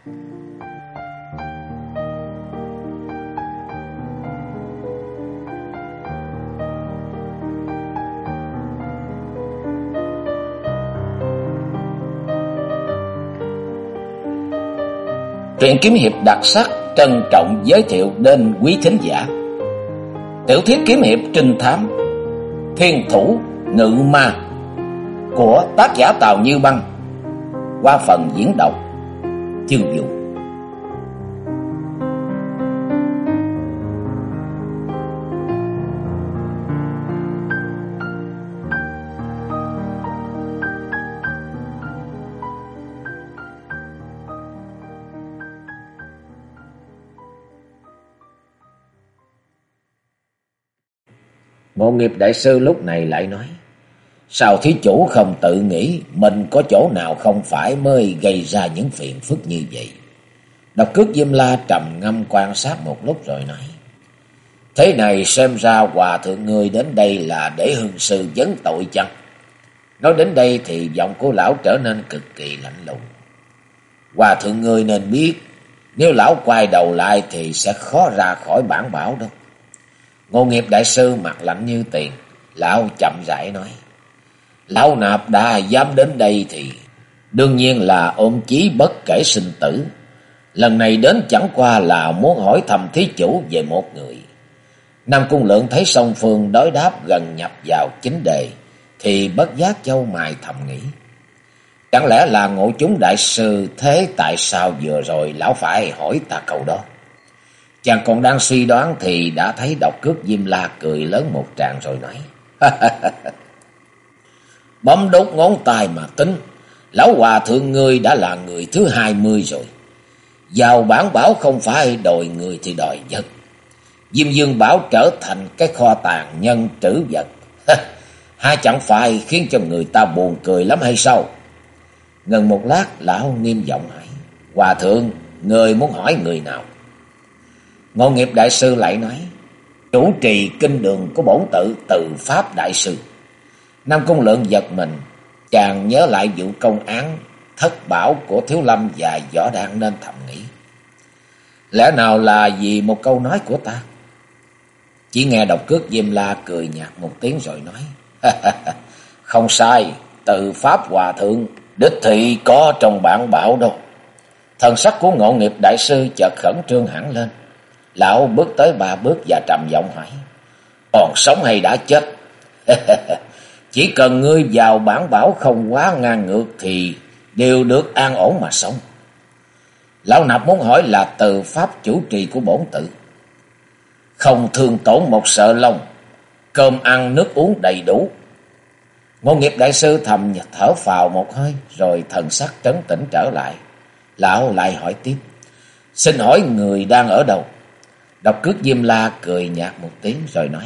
Truyện kiếm hiệp đặc sắc trân trọng giới thiệu đến quý thính giả tiểu thuyết kiếm hiệp trinh thám Thiên Thủ Ngự Ma của tác giả Tào Như Băng qua phần diễn đọc Chương Vũ. Ngộ Nghiệp đại sư lúc này lại nói: sao thí chủ không tự nghĩ mình có chỗ nào không phải mới gây ra những phiền phức như vậy? Độc Cước Diêm La trầm ngâm quan sát một lúc rồi nói: thế này xem ra hòa thượng ngươi đến đây là để hương sư vấn tội chăng? Nói đến đây thì giọng của lão trở nên cực kỳ lạnh lùng. Hòa thượng ngươi nên biết, nếu lão quay đầu lại thì sẽ khó ra khỏi bản bảo đâu. Ngộ Nghiệp đại sư mặt lạnh như tiền, lão chậm rãi nói: lão nạp đã dám đến đây thì đương nhiên là ôm chí bất kể sinh tử. Lần này đến chẳng qua là muốn hỏi thăm thí chủ về một người. Nam Cung Lượng thấy song phương đối đáp gần nhập vào chính đề thì bất giác chau mày thầm nghĩ: chẳng lẽ là Ngộ Chúng đại sư, thế tại sao vừa rồi lão phải hỏi ta câu đó? Chàng còn đang suy đoán thì đã thấy Độc Cước Diêm La cười lớn một tràng rồi nói: bấm đốt ngón tay mà tính, lão hòa thượng ngươi đã là người thứ 20 rồi. Vào bản bảo không phải đòi người thì đòi vật. Diêm Dương Bảo trở thành cái kho tàng nhân trữ vật, hay chẳng phải khiến cho người ta buồn cười lắm hay sao? Ngừng một lát, lão nghiêm giọng hỏi: hòa thượng, người muốn hỏi người nào? Ngộ Nghiệp đại sư lại nói: chủ trì kinh đường của bổn tự Từ Pháp đại sư. Nam Cung Lượng giật mình, chàng nhớ lại vụ công án thất bảo của Thiếu Lâm và Võ Đan nên thầm nghĩ: lẽ nào là vì một câu nói của ta? Chỉ nghe Độc Cước Diêm La cười nhạt một tiếng rồi nói: không sai, Từ Pháp hòa thượng đích thị có trong bản bảo đâu. Thần sắc của Ngộ Nghiệp đại sư chợt khẩn trương hẳn lên. Lão bước tới 3 bước và trầm giọng hỏi: còn sống hay đã chết? Chỉ cần ngươi vào bản bảo không quá ngang ngược thì đều được an ổn mà sống. Lão nạp muốn hỏi là Từ Pháp chủ trì của bổn tự không thương tổn một sợi lông, cơm ăn nước uống đầy đủ. Ngộ Nghiệp đại sư thầm thở phào một hơi rồi thần sắc trấn tĩnh trở lại. Lão lại hỏi tiếp: xin hỏi người đang ở đâu? Độc Cước Diêm La cười nhạt một tiếng rồi nói: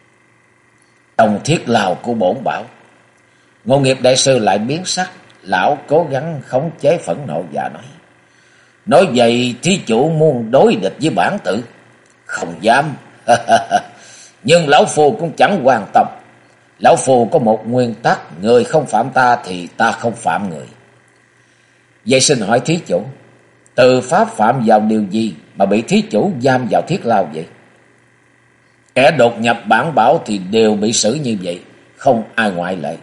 trong thiết lao của bổn bảo. Ngộ Nghiệp đại sư lại biến sắc. Lão cố gắng khống chế phẫn nộ và nói vậy thí chủ muốn đối địch với bản tự? Không dám. Nhưng lão phu cũng chẳng quan tâm. Lão phu có một nguyên tắc: người không phạm ta thì ta không phạm người. Vậy xin hỏi thí chủ, Từ Pháp phạm vào điều gì mà bị thí chủ giam vào thiết lao vậy? Kẻ đột nhập bản bảo thì đều bị xử như vậy, không ai ngoại lệ.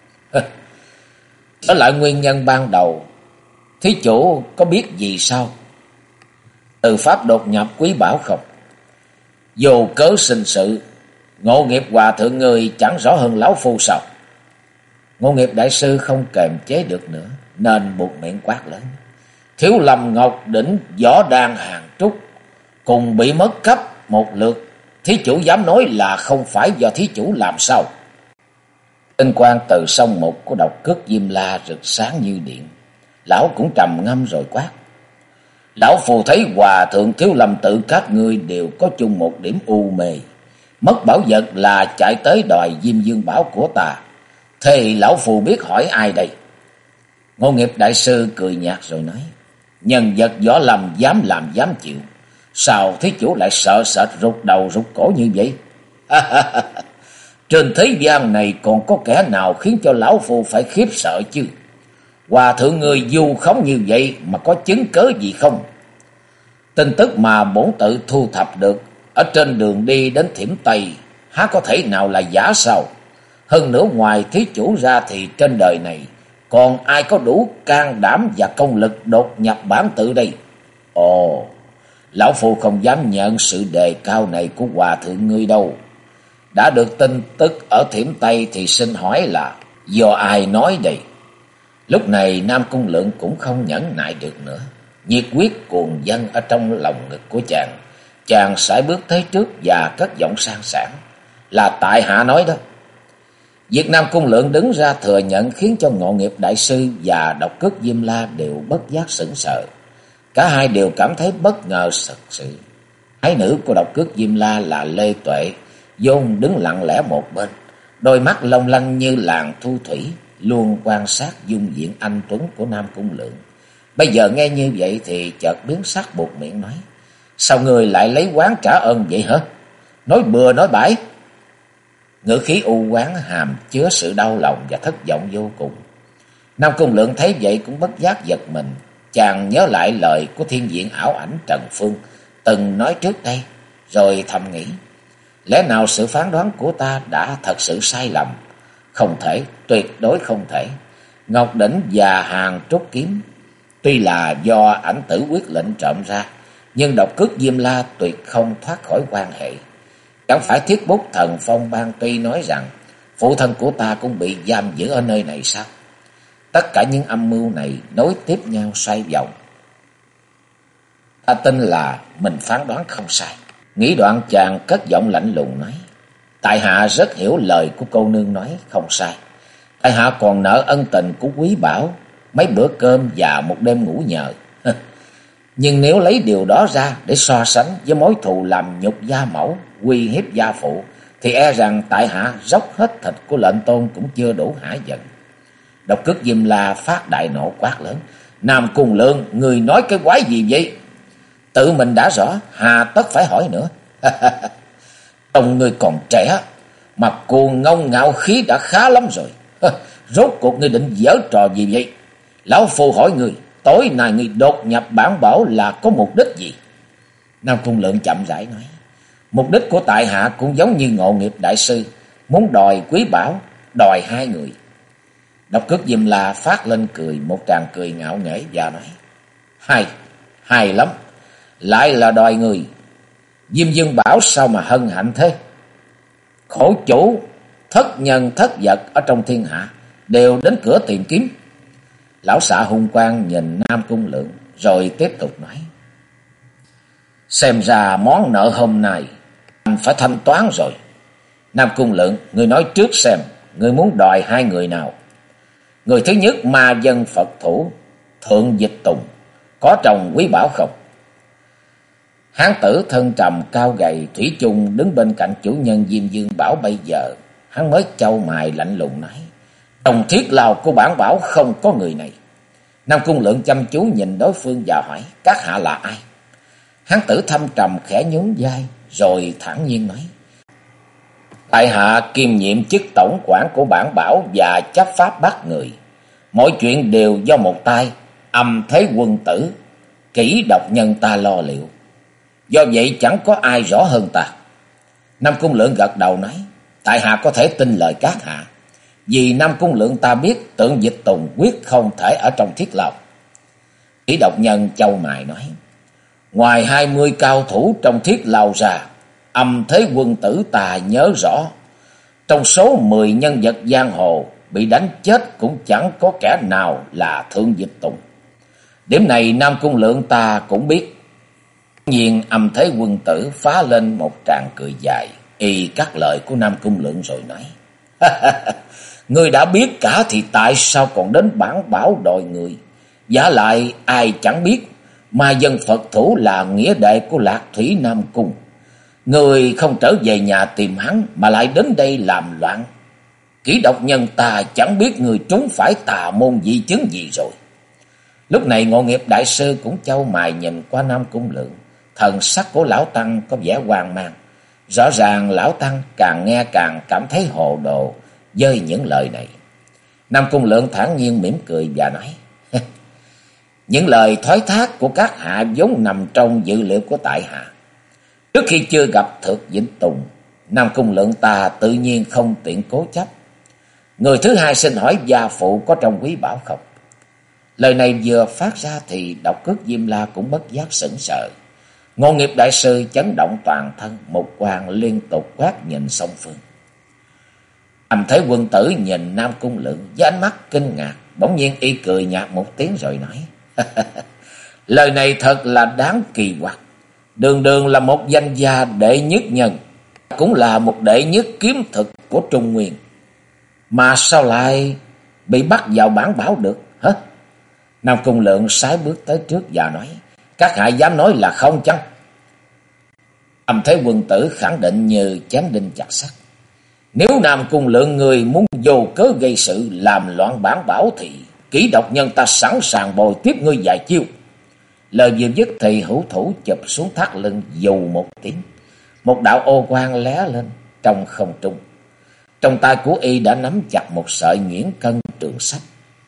Trở lại nguyên nhân ban đầu, thí chủ có biết gì sao? Từ Pháp đột nhập quý bảo không? Vô cớ sinh sự, Ngộ Nghiệp hòa thượng người chẳng rõ hơn lão phu sao? Ngộ Nghiệp đại sư không kềm chế được nữa nên buột miệng quát lớn: Thiếu Lâm Ngọc Đỉnh, Võ Đan Hàng Trúc cùng bị mất cắp một lượt, thí chủ dám nói là không phải do thí chủ làm sao? Tinh quang từ sông mục của Độc Cước Diêm La rực sáng như điện. Lão cũng trầm ngâm rồi quát: lão phù thấy hòa thượng Thiếu Lâm tự các ngươi đều có chung một điểm u mê, mất bảo vật là chạy tới đòi Diêm Dương Bảo của ta. Thế lão phù biết hỏi ai đây? Ngộ Nghiệp đại sư cười nhạt rồi nói: nhân vật võ lâm dám làm dám chịu, sao thí chủ lại sợ sệt rụt đầu rụt cổ như vậy? Trên thế gian này còn có kẻ nào khiến cho lão phu phải khiếp sợ chứ? Hòa thượng người vu khống như vậy mà có chứng cớ gì không? Tin tức mà bổn tự thu thập được ở trên đường đi đến Thiểm Tây há có thể nào là giả sao? Hơn nữa ngoài thí chủ ra thì trên đời này còn ai có đủ can đảm và công lực đột nhập bản tự đây? Ồ, lão phu không dám nhận sự đề cao này của hòa thượng ngươi đâu. Đã được tin tức ở Thiểm Tây thì xin hỏi là do ai nói đây? Lúc này Nam Cung Lượng cũng không nhẫn nại được nữa. Nhiệt huyết cuồng dâng ở trong lòng ngực của chàng. Chàng sải bước tới trước và cất giọng sang sảng: là tại hạ nói đó. Việc Nam Cung Lượng đứng ra thừa nhận khiến cho Ngộ Nghiệp Đại Sư và Độc Cước Diêm La đều bất giác sững sờ. Cả hai đều cảm thấy bất ngờ thật sự. Ái nữ của Độc Cước Diêm La là Lê Tuệ, vốn đứng lặng lẽ một bên, đôi mắt long lanh như làn thu thủy, luôn quan sát dung diện anh tuấn của Nam Cung Lượng. Bây giờ nghe như vậy thì chợt biến sắc buột miệng nói: sao người lại lấy oán trả ơn vậy hả? Nói bừa nói bãi. Ngữ khí u oán hàm chứa sự đau lòng và thất vọng vô cùng. Nam Cung Lượng thấy vậy cũng bất giác giật mình. Chàng nhớ lại lời của thiên diện ảo ảnh Trần Phương từng nói trước đây, rồi thầm nghĩ: lẽ nào sự phán đoán của ta đã thật sự sai lầm? Không thể, tuyệt đối không thể. Ngọc Đỉnh và Hàng Trúc Kiếm tuy là do ảnh tử quyết lệnh trộm ra, nhưng Độc Cước Diêm La tuyệt không thoát khỏi quan hệ. Chẳng phải Thiết Bút Thần Phong Ban Tuy nói rằng phụ thân của ta cũng bị giam giữ ở nơi này sao? Tất cả những âm mưu này nối tiếp nhau xoay vòng. Ta tin là mình phán đoán không sai. Nghĩ đoạn chàng cất giọng lạnh lùng nói: tại hạ rất hiểu lời của cô nương nói không sai. Tại hạ còn nợ ân tình của Quý Bảo mấy bữa cơm và một đêm ngủ nhờ. Nhưng nếu lấy điều đó ra để so sánh với mối thù làm nhục gia mẫu, uy hiếp gia phụ, thì e rằng tại hạ dốc hết thịt của lệnh tôn cũng chưa đủ hả giận. Độc Cước Diêm La phát đại nộ quát lớn: Nam Cung Lượng, người nói cái quái gì vậy? Tự mình đã rõ, hà tất phải hỏi nữa. Ông người còn trẻ mà cuồng ngông ngạo khí đã khá lắm rồi. Rốt cuộc ngươi định giở trò gì vậy? Lão phu hỏi người, tối nay ngươi đột nhập bản bảo là có mục đích gì? Nam Cung Lượng chậm rãi nói: mục đích của tại hạ cũng giống như Ngộ Nghiệp Đại Sư, muốn đòi Quý Bảo, đòi hai người. Độc Cước Diêm La phát lên cười một tràng cười ngạo nghễ và nói: hay lắm, lại là đòi người. Diêm Dương Bảo sao mà hân hạnh thế? Khổ chủ, thất nhân thất vật ở trong thiên hạ đều đến cửa tìm kiếm. Lão xạ hung quang nhìn Nam Cung Lượng rồi tiếp tục nói: xem ra món nợ hôm nay anh phải thanh toán rồi. Nam Cung Lượng, người nói trước xem, người muốn đòi hai người nào? Người thứ nhất ma dân Phật thủ Thượng Dịch Tùng, có chồng Quý Bảo không? Hán tử thân trầm cao gầy thủy chung đứng bên cạnh chủ nhân Diêm Dương Bảo. Bây giờ hắn mới chau mày lạnh lùng nói: trong thiết lao của bản bảo không có người này. Nam Cung Lượng chăm chú nhìn đối phương và hỏi: các hạ là ai? Hán tử thâm trầm khẽ nhún vai rồi thản nhiên nói: tại hạ kiêm nhiệm chức tổng quản của bản bảo và chấp pháp bắt người. Mọi chuyện đều do một tay Âm Thế Quân Tử, kỹ độc nhân ta lo liệu. Do vậy chẳng có ai rõ hơn ta. Nam Cung Lượng gật đầu nói: tại hạ có thể tin lời các hạ, vì Nam Cung Lượng ta biết Tượng Dịch Tùng quyết không thể ở trong thiết lao. Kỹ độc nhân chau mày nói: ngoài 20 cao thủ trong thiết lao ra, Âm Thế Quân Tử ta nhớ rõ, trong số 10 nhân vật giang hồ bị đánh chết cũng chẳng có kẻ nào là Thượng Dịch Tùng. Điểm này Nam Cung Lượng ta cũng biết. Nhiên Âm Thế Quân Tử phá lên một tràng cười dài, y cắt lời của Nam Cung Lượng rồi nói: người đã biết cả thì tại sao còn đến bản bảo đòi người? Giả lại ai chẳng biết mà dân Phật thủ là nghĩa đệ của Lạc Thủy Nam Cung. Người không trở về nhà tìm hắn mà lại đến đây làm loạn. Kỹ độc nhân ta chẳng biết người trúng phải tà môn dị chứng gì rồi. Lúc này Ngộ Nghiệp Đại Sư cũng chau mày nhìn qua Nam Cung Lượng. Thần sắc của lão tăng có vẻ hoang mang. Rõ ràng lão tăng càng nghe càng cảm thấy hồ đồ với những lời này. Nam Cung Lượng thản nhiên mỉm cười và nói: những lời thoái thác của các hạ vốn nằm trong dữ liệu của tại hạ. Trước khi chưa gặp Thược Vĩnh Tùng, Nam Cung Lượng ta tự nhiên không tiện cố chấp. Người thứ hai xin hỏi gia phụ có trong quý bảo không? Lời này vừa phát ra thì Độc Cước Diêm La cũng bất giác sững sờ. Ngộ Nghiệp đại sư chấn động toàn thân, một quang liên tục quát nhìn song phương. Âm Thế Quân Tử nhìn Nam Cung Lượng với ánh mắt kinh ngạc, bỗng nhiên y cười nhạt một tiếng rồi nói: lời này thật là đáng kỳ quặc. Đường đường là một danh gia đệ nhất nhân, cũng là một đệ nhất kiếm thực của Trung Nguyên, mà sao lại bị bắt vào bản bảo được hả? Nam Cung Lượng sải bước tới trước và nói: các hạ dám nói là không chăng? Âm Thế Quân Tử khẳng định như chém đinh chặt sắt: nếu Nam Cung Lượng người muốn vô cớ gây sự làm loạn bản bảo thì Kỹ Độc Nhân ta sẵn sàng bồi tiếp ngươi vài chiêu. Lời vừa dứt thì hữu thủ chụp xuống thắt lưng dù một tiếng, một đạo ô quang lóe lên trong không trung. Trong tay của y đã nắm chặt một sợi nhuyễn cân trường sách.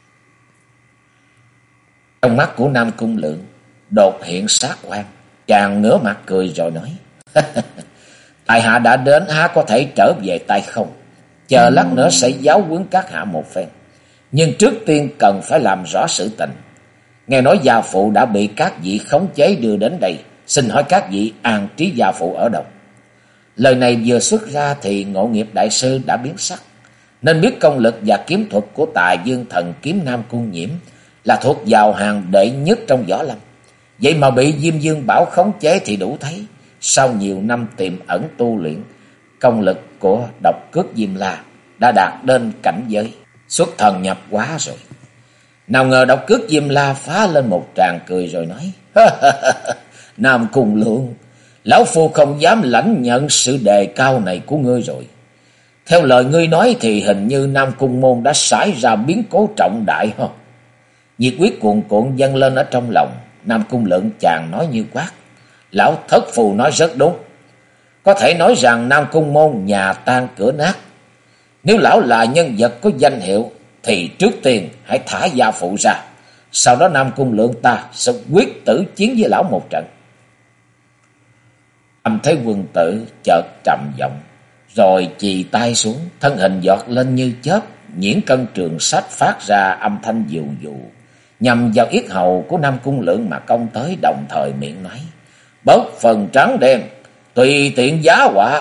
Trong mắt của Nam Cung Lượng đột hiện sát quan, chàng ngửa mặt cười rồi nói: tại hạ đã đến há có thể trở về tay không? Chờ lát nữa sẽ giáo huấn các hạ một phen, nhưng trước tiên cần phải làm rõ sự tình. Nghe nói gia phụ đã bị các vị khống chế đưa đến đây, xin hỏi các vị an trí gia phụ ở đâu? Lời này vừa xuất ra thì Ngộ Nghiệp đại sư đã biến sắc, nên biết công lực và kiếm thuật của Tài Dương Thần Kiếm Nam Cung Nhiễm là thuộc vào hàng đệ nhất trong võ lâm. Vậy mà bị Diêm Dương Bảo khống chế thì đủ thấy, sau nhiều năm tiềm ẩn tu luyện, công lực của Độc Cước Diêm La đã đạt đến cảnh giới xuất thần nhập hóa rồi. Nào ngờ Độc Cước Diêm La phá lên một tràng cười rồi nói: Nam Cung Lượng, lão phu không dám lãnh nhận sự đề cao này của ngươi rồi. Theo lời ngươi nói thì hình như Nam Cung môn đã xảy ra biến cố trọng đại ha. Nhiệt huyết cuồn cuộn dâng lên ở trong lòng. Nam Cung Lượng chàng nói như quát: lão thất phù nói rất đúng. Có thể nói rằng Nam Cung môn nhà tan cửa nát. Nếu lão là nhân vật có danh hiệu thì trước tiên hãy thả gia phụ ra, sau đó Nam Cung Lượng ta sẽ quyết tử chiến với lão một trận. Âm Thế Quân Tử chợt trầm giọng, rồi chì tay xuống, thân hình giọt lên như chớp, nhuyễn cân trường sách phát ra âm thanh dù dù, nhằm vào yết hầu của Nam Cung Lượng mà công tới, đồng thời miệng nói: bớt phần trắng đen, tùy tiện giá họa.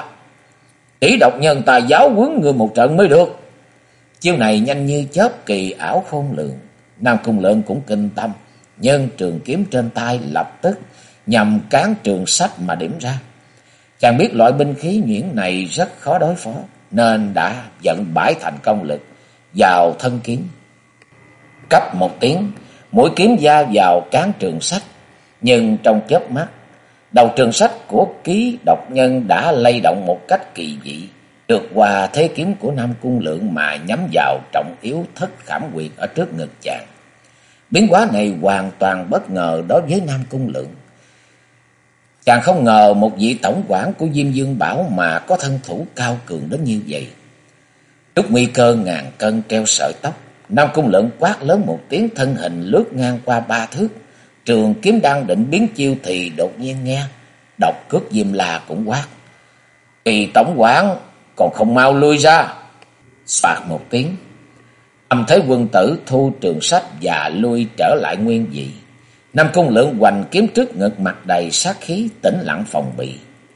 Kỹ Độc Nhân ta giáo huấn người một trận mới được. Chiêu này nhanh như chớp, kỳ ảo khôn lường. Nam Cung Lượng cũng kinh tâm, nhân trường kiếm trên tay lập tức nhằm cán trường sách mà điểm ra. Chàng biết loại binh khí nhuyễn này rất khó đối phó, nên đã vận bãi thành công lực vào thân kiếm. Cấp một tiếng, mũi kiếm va vào cán trường sách, nhưng trong chớp mắt, đầu trường sách của Ký Độc Nhân đã lay động một cách kỳ dị, được qua thế kiếm của Nam Cung Lượng mà nhắm vào trọng yếu Thất Khảm Huyệt ở trước ngực chàng. Biến hóa này hoàn toàn bất ngờ đối với Nam Cung Lượng. Chàng không ngờ một vị tổng quản của Diêm Dương Bảo mà có thân thủ cao cường đến như vậy. Trước nguy cơ ngàn cân treo sợi tóc, Nam Cung Lượng quát lớn một tiếng, thân hình lướt ngang qua 3 thước. Trường kiếm đang định biến chiêu thì đột nhiên nghe Độc Cước Diêm La cũng quát: Kỳ tổng quản còn không mau lui ra. Xoạt một tiếng, Âm Thế Quân Tử thu trường sách và lui trở lại nguyên vị. Nam Cung Lượng hoành kiếm trước ngực, mặt đầy sát khí, tĩnh lặng phòng bị.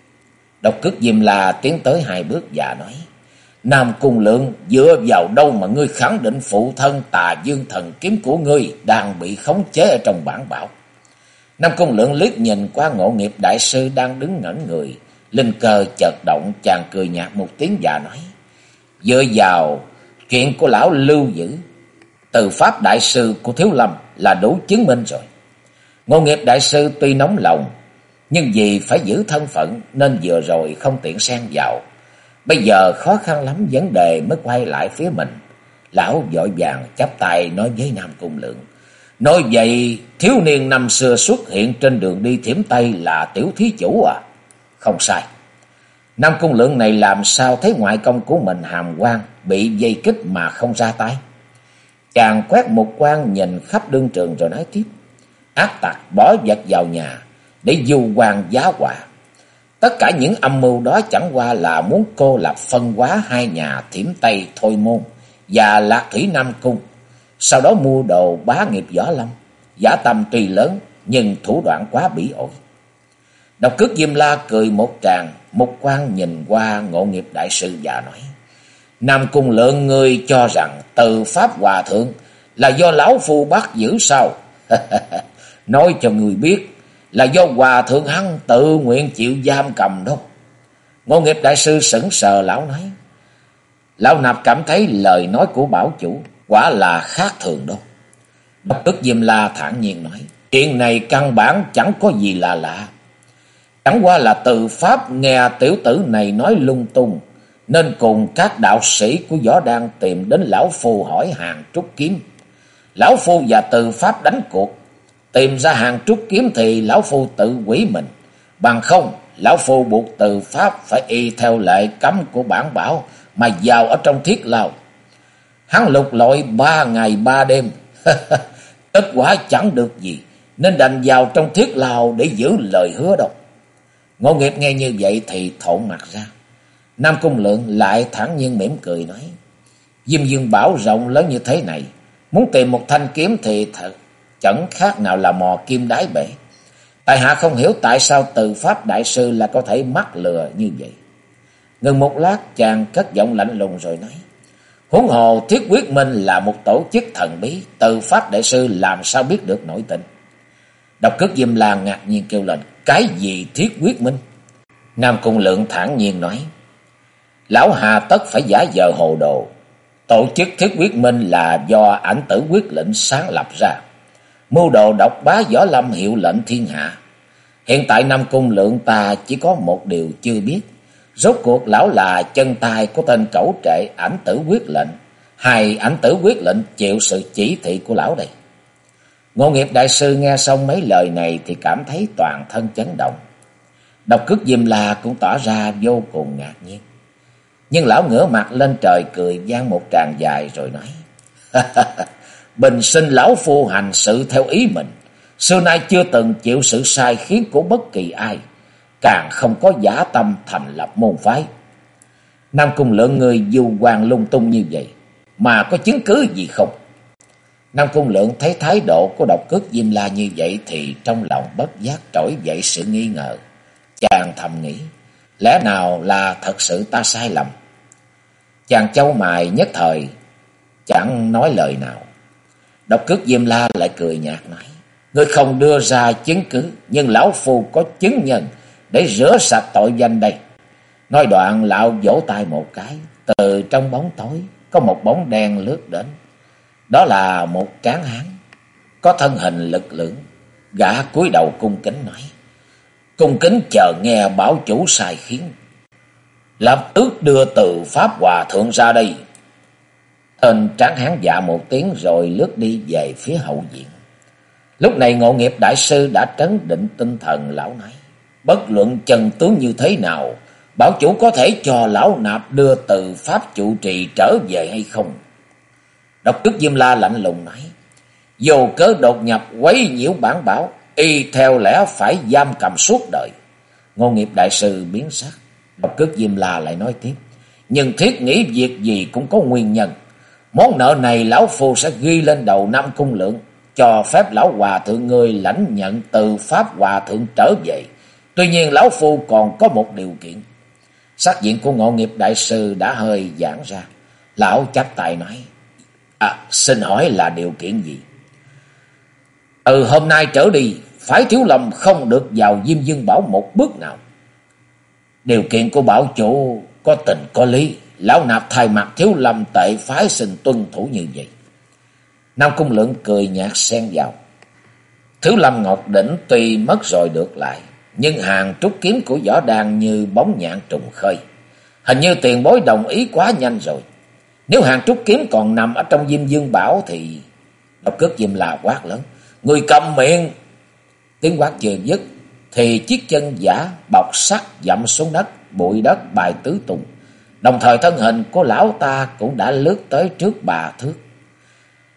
Độc Cước Diêm La tiến tới 2 bước và nói: Nam Cung Lượng, dựa vào đâu mà ngươi khẳng định phụ thân Tà Dương Thần Kiếm của ngươi đang bị khống chế ở trong bản bảo? Nam Cung Lượng liếc nhìn qua Ngộ Nghiệp đại sư đang đứng ngẩn người, linh cơ chợt động, chàng cười nhạt một tiếng và nói: dựa vào chuyện của lão Lưu Dữ, Từ Pháp đại sư của Thiếu Lâm là đủ chứng minh rồi. Ngộ Nghiệp đại sư tuy nóng lòng, nhưng vì phải giữ thân phận nên vừa rồi không tiện xen vào. Bây giờ khó khăn lắm vấn đề mới quay lại phía mình. Lão vội vàng chắp tay nói với Nam Cung Lượng: nói vậy thiếu niên năm xưa xuất hiện trên đường đi Thiểm Tây là tiểu thí chủ à? Không sai. Nam Cung Lượng này làm sao thấy ngoại công của mình Hàm Quang bị dây kích mà không ra tay? Chàng quét một quan nhìn khắp đương trường rồi nói tiếp. Ác tặc bỏ vật vào nhà để du quan giá họa. Tất cả những âm mưu đó chẳng qua là muốn cô lập phân hóa hai nhà Thiểm Tây Thôi Môn và Lạc Thủy Nam Cung. Sau đó mua đồ bá nghiệp Võ Lâm. Dã tâm tuy lớn nhưng thủ đoạn quá bỉ ổi. Độc Cước Diêm La cười một tràng. Mục quan nhìn qua Ngộ Nghiệp đại sư và nói. Nam Cung Lượng, ngươi cho rằng Từ Pháp Hòa Thượng là do lão phu bắt giữ sao? Nói cho người biết là do Hòa Thượng hắn tự nguyện chịu giam cầm đó. Ngộ Nghiệp đại sư sững sờ, lão nói. Lão nạp cảm thấy lời nói của bảo chủ quả là khác thường đâu. Độc Cước Diêm La thản nhiên nói. Chuyện này căn bản chẳng có gì là lạ. Chẳng qua là Từ Pháp nghe tiểu tử này nói lung tung, nên cùng các đạo sĩ của Võ Đan tìm đến lão phu hỏi hàng trúc kiếm. Lão phu và Từ Pháp đánh cuộc. Tìm ra hàng trúc kiếm thì lão phu tự quỷ mình. Bằng không, lão phu buộc Từ Pháp phải y theo lệ cấm của bản bảo mà vào ở trong thiết lao. Hắn lục lọi 3 ngày 3 đêm. Kết quả chẳng được gì, nên đành vào trong thiết lao để giữ lời hứa đâu. Ngộ Nghiệp nghe như vậy thì thộn mặt ra. Nam Cung Lượng lại thản nhiên mỉm cười nói. Diêm Dương Bảo rộng lớn như thế này, muốn tìm một thanh kiếm thì thật chẳng khác nào là mò kim đáy bể. Tại hạ không hiểu tại sao Từ Pháp đại sư là có thể mắc lừa như vậy. Ngừng một lát, chàng cất giọng lạnh lùng rồi nói. Huống hồ Thiết Quyết Minh là một tổ chức thần bí, Từ Pháp đại sư làm sao biết được nội tình? Độc Cước Diêm La ngạc nhiên kêu lên. Cái gì Thiết Quyết Minh? Nam Cung Lượng thản nhiên nói. Lão hà tất phải giả vờ hồ đồ. Tổ chức Thiết Quyết Minh là do Ảnh Tử Quyết Lệnh sáng lập ra, mưu đồ độc bá Võ Lâm, hiệu lệnh thiên hạ. Hiện tại Nam Cung Lượng ta chỉ có một điều chưa biết. Rốt cuộc lão là chân tay của tên cẩu trệ Ảnh Tử Quyết Lệnh, hay Ảnh Tử Quyết Lệnh chịu sự chỉ thị của lão đây? Ngộ Nghiệp đại sư nghe xong mấy lời này thì cảm thấy toàn thân chấn động. Độc Cước Diêm La cũng tỏ ra vô cùng ngạc nhiên. Nhưng lão ngửa mặt lên trời cười vang một tràng dài rồi nói. Bình sinh lão phu hành sự theo ý mình, xưa nay chưa từng chịu sự sai khiến của bất kỳ ai, càng không có dã tâm thành lập môn phái. Nam Cung Lượng, người du quan lung tung như vậy mà có chứng cứ gì không? Nam Cung Lượng thấy thái độ của Độc Cước Diêm La như vậy thì trong lòng bất giác trỗi dậy sự nghi ngờ. Chàng thầm nghĩ, lẽ nào là thật sự ta sai lầm? Chàng chau mày nhất thời chẳng nói lời nào. Độc Cước Diêm La lại cười nhạt nói. Ngươi không đưa ra chứng cứ, nhưng lão phu có chứng nhân để rửa sạch tội danh đây. Nói đoạn lão vỗ tay một cái. Từ trong bóng tối có một bóng đen lướt đến. Đó là một tráng hán có thân hình lực lưỡng. Gã cúi đầu cung kính nói. Cung kính chờ nghe bảo chủ sai khiến. Lập tức đưa Từ Pháp Hòa Thượng ra đây. Tên tráng hán dạ một tiếng rồi lướt đi về phía hậu viện. Lúc này Ngộ Nghiệp đại sư đã trấn định tinh thần, lão nói. Bất luận chân tướng như thế nào, bảo chủ có thể cho lão nạp đưa Từ Pháp trụ trì trở về hay không? Độc Cước Diêm La lạnh lùng nói. Vô cớ đột nhập quấy nhiễu bản bảo, y theo lẽ phải giam cầm suốt đời. Ngộ Nghiệp đại sư biến sắc. Độc Cước Diêm La lại nói tiếp. Nhưng thiết nghĩ việc gì cũng có nguyên nhân. Món nợ này lão phu sẽ ghi lên đầu Nam Cung Lượng, cho phép lão hòa thượng ngươi lãnh nhận Từ Pháp hòa thượng trở về. Tuy nhiên lão phu còn có một điều kiện. Sắc diện của Ngộ Nghiệp đại sư đã hơi giãn ra. Lão chắp tay nói. Xin hỏi là điều kiện gì? Từ hôm nay trở đi, phái Thiếu Lâm không được vào Diêm Dương Bảo một bước nào. Điều kiện của bảo chủ có tình có lý. Lão nạp thay mặt Thiếu Lâm tệ phái xin tuân thủ như vậy. Nam Cung Lượng cười nhạt xen vào. Thiếu Lâm Ngọc Đỉnh tuy mất rồi được lại, nhưng hàng trúc kiếm của Võ Đan như bóng nhạn trùng khơi. Hình như tiền bối đồng ý quá nhanh rồi. Nếu hàng trúc kiếm còn nằm ở trong Diêm Dương Bảo thì... Độc Cước Diêm La quát lớn. Người cầm miệng! Tiếng quát chưa dứt thì chiếc chân giả bọc sắt dậm xuống đất, bụi đất bài tứ tung. Đồng thời thân hình của lão ta cũng đã lướt tới trước 3 thước.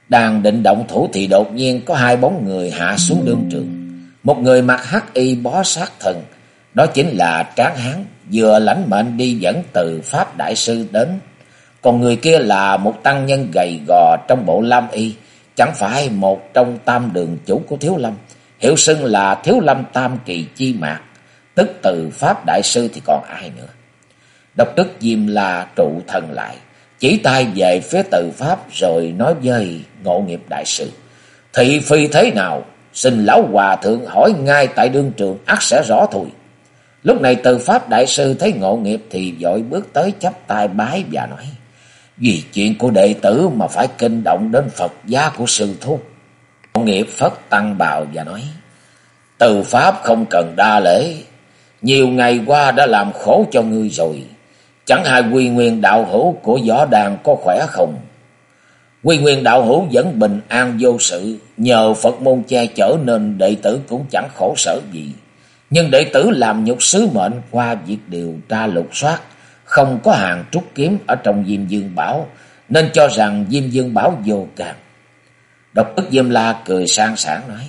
Đang định động thủ thì đột nhiên có hai bóng người hạ xuống đương trường. Một người mặc hắc y bó sát thân, đó chính là Tráng Hán vừa lãnh mệnh đi dẫn Từ Pháp đại sư đến. Còn người kia là một tăng nhân gầy gò trong bộ lam y, chẳng phải một trong tam đường chủ của Thiếu Lâm, hiệu xưng là Thiếu Lâm Tam Kỳ Chi Mạc, tức Từ Pháp đại sư thì còn ai nữa. Độc Tức Diêm La trụ thân lại, chỉ tay về phía Từ Pháp rồi nói với Ngộ Nghiệp đại sư: thị phi thế nào, xin lão hòa thượng hỏi ngay tại đương trường, ắt sẽ rõ thôi. Lúc này Từ Pháp đại sư thấy Ngộ Nghiệp thì vội bước tới chắp tay bái và nói: vì chuyện của đệ tử mà phải kinh động đến Phật giá của sư thúc. Ngộ Nghiệp phất tăng bào và nói: Từ Pháp không cần đa lễ, nhiều ngày qua đã làm khổ cho ngươi rồi. Chẳng hay Quy Nguyên đạo hữu của Võ Đàn có khỏe không? Quy Nguyên đạo hữu vẫn bình an vô sự, nhờ Phật môn che chở nên đệ tử cũng chẳng khổ sở gì. Nhưng đệ tử làm nhục sứ mệnh qua việc điều tra lục soát, không có hàng trúc kiếm ở trong Diêm Dương Bảo, nên cho rằng Diêm Dương Bảo vô can. Độc Tức Diêm La cười sang sảng nói: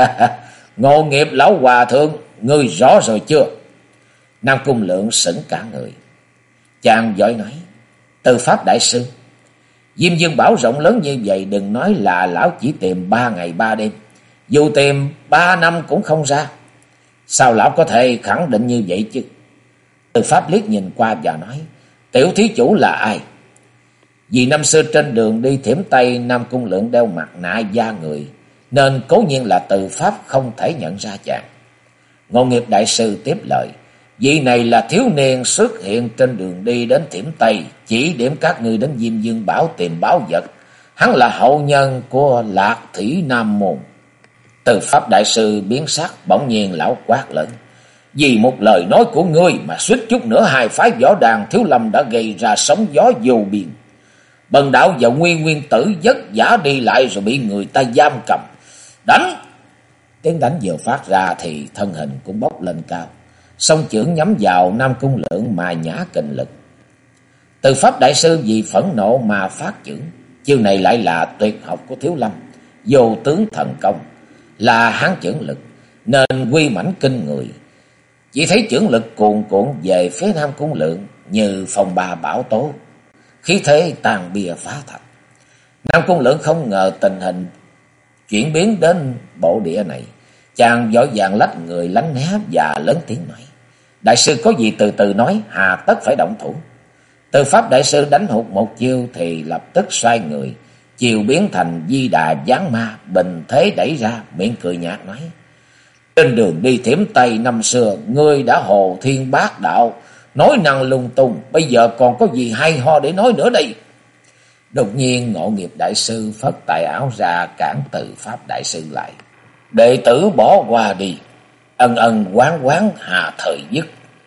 Ngộ Nghiệp lão hòa thượng, ngươi rõ rồi chưa? Nam Cung Lượng sững cả người. Chàng vội nói: Từ Pháp đại sư, Diêm Dương Bảo rộng lớn như vậy, đừng nói là lão chỉ tìm 3 ngày 3 đêm, dù tìm 3 năm cũng không ra. Sao lão có thể khẳng định như vậy chứ? Từ Pháp liếc nhìn qua và nói: tiểu thí chủ là ai? Vì năm xưa trên đường đi Thiểm Tây, Nam Cung Lượng đeo mặt nạ da người, nên cố nhiên là Từ Pháp không thể nhận ra chàng. Ngộ Nghiệp đại sư tiếp lời: vị này là thiếu niên xuất hiện trên đường đi đến Thiểm Tây, chỉ điểm các ngươi đến Diêm Dương Bảo tìm báo vật. Hắn là hậu nhân của Lạc Thủy Nam Môn. Từ Pháp đại sư biến sắc, bỗng nhiên lão quát lớn: vì một lời nói của ngươi mà suýt chút nữa hai phái Võ Đàn Thiếu Lâm đã gây ra sóng gió vô biên. Bần đạo và Nguyên Tử vất vả đi lại rồi bị người ta giam cầm. Đánh! Tiếng đánh vừa phát ra thì thân hình cũng bốc lên cao, song chưởng nhắm vào Nam Cung Lượng mà nhả kình lực. Từ Pháp đại sư vì phẫn nộ mà phát chưởng. Chiêu này lại là tuyệt học của Thiếu Lâm, vô tướng thần công, là hán chưởng lực, nên quy mãnh kinh người. Chỉ thấy chưởng lực cuồn cuộn về phía Nam Cung Lượng như phong ba bão tố, khí thế tàn bia phá thạch. Nam Cung Lượng không ngờ tình hình chuyển biến đến bộ địa này, chàng vội vàng lách người lánh né và lớn tiếng nói: đại sư có gì từ từ nói, hà tất phải động thủ. Từ Pháp đại sư đánh hụt một chiêu thì lập tức xoay người, chiều biến thành Di Đà giáng ma, bình thế đẩy ra, miệng cười nhạt nói: trên đường đi Thiểm Tây năm xưa, ngươi đã hồ thiên bát đạo, nói năng lung tung, bây giờ còn có gì hay ho để nói nữa đây? Đột nhiên Ngộ Nghiệp đại sư phất tài áo ra cản Từ Pháp đại sư lại: đệ tử bỏ qua đi, ân ân quán quán hà thời dứt.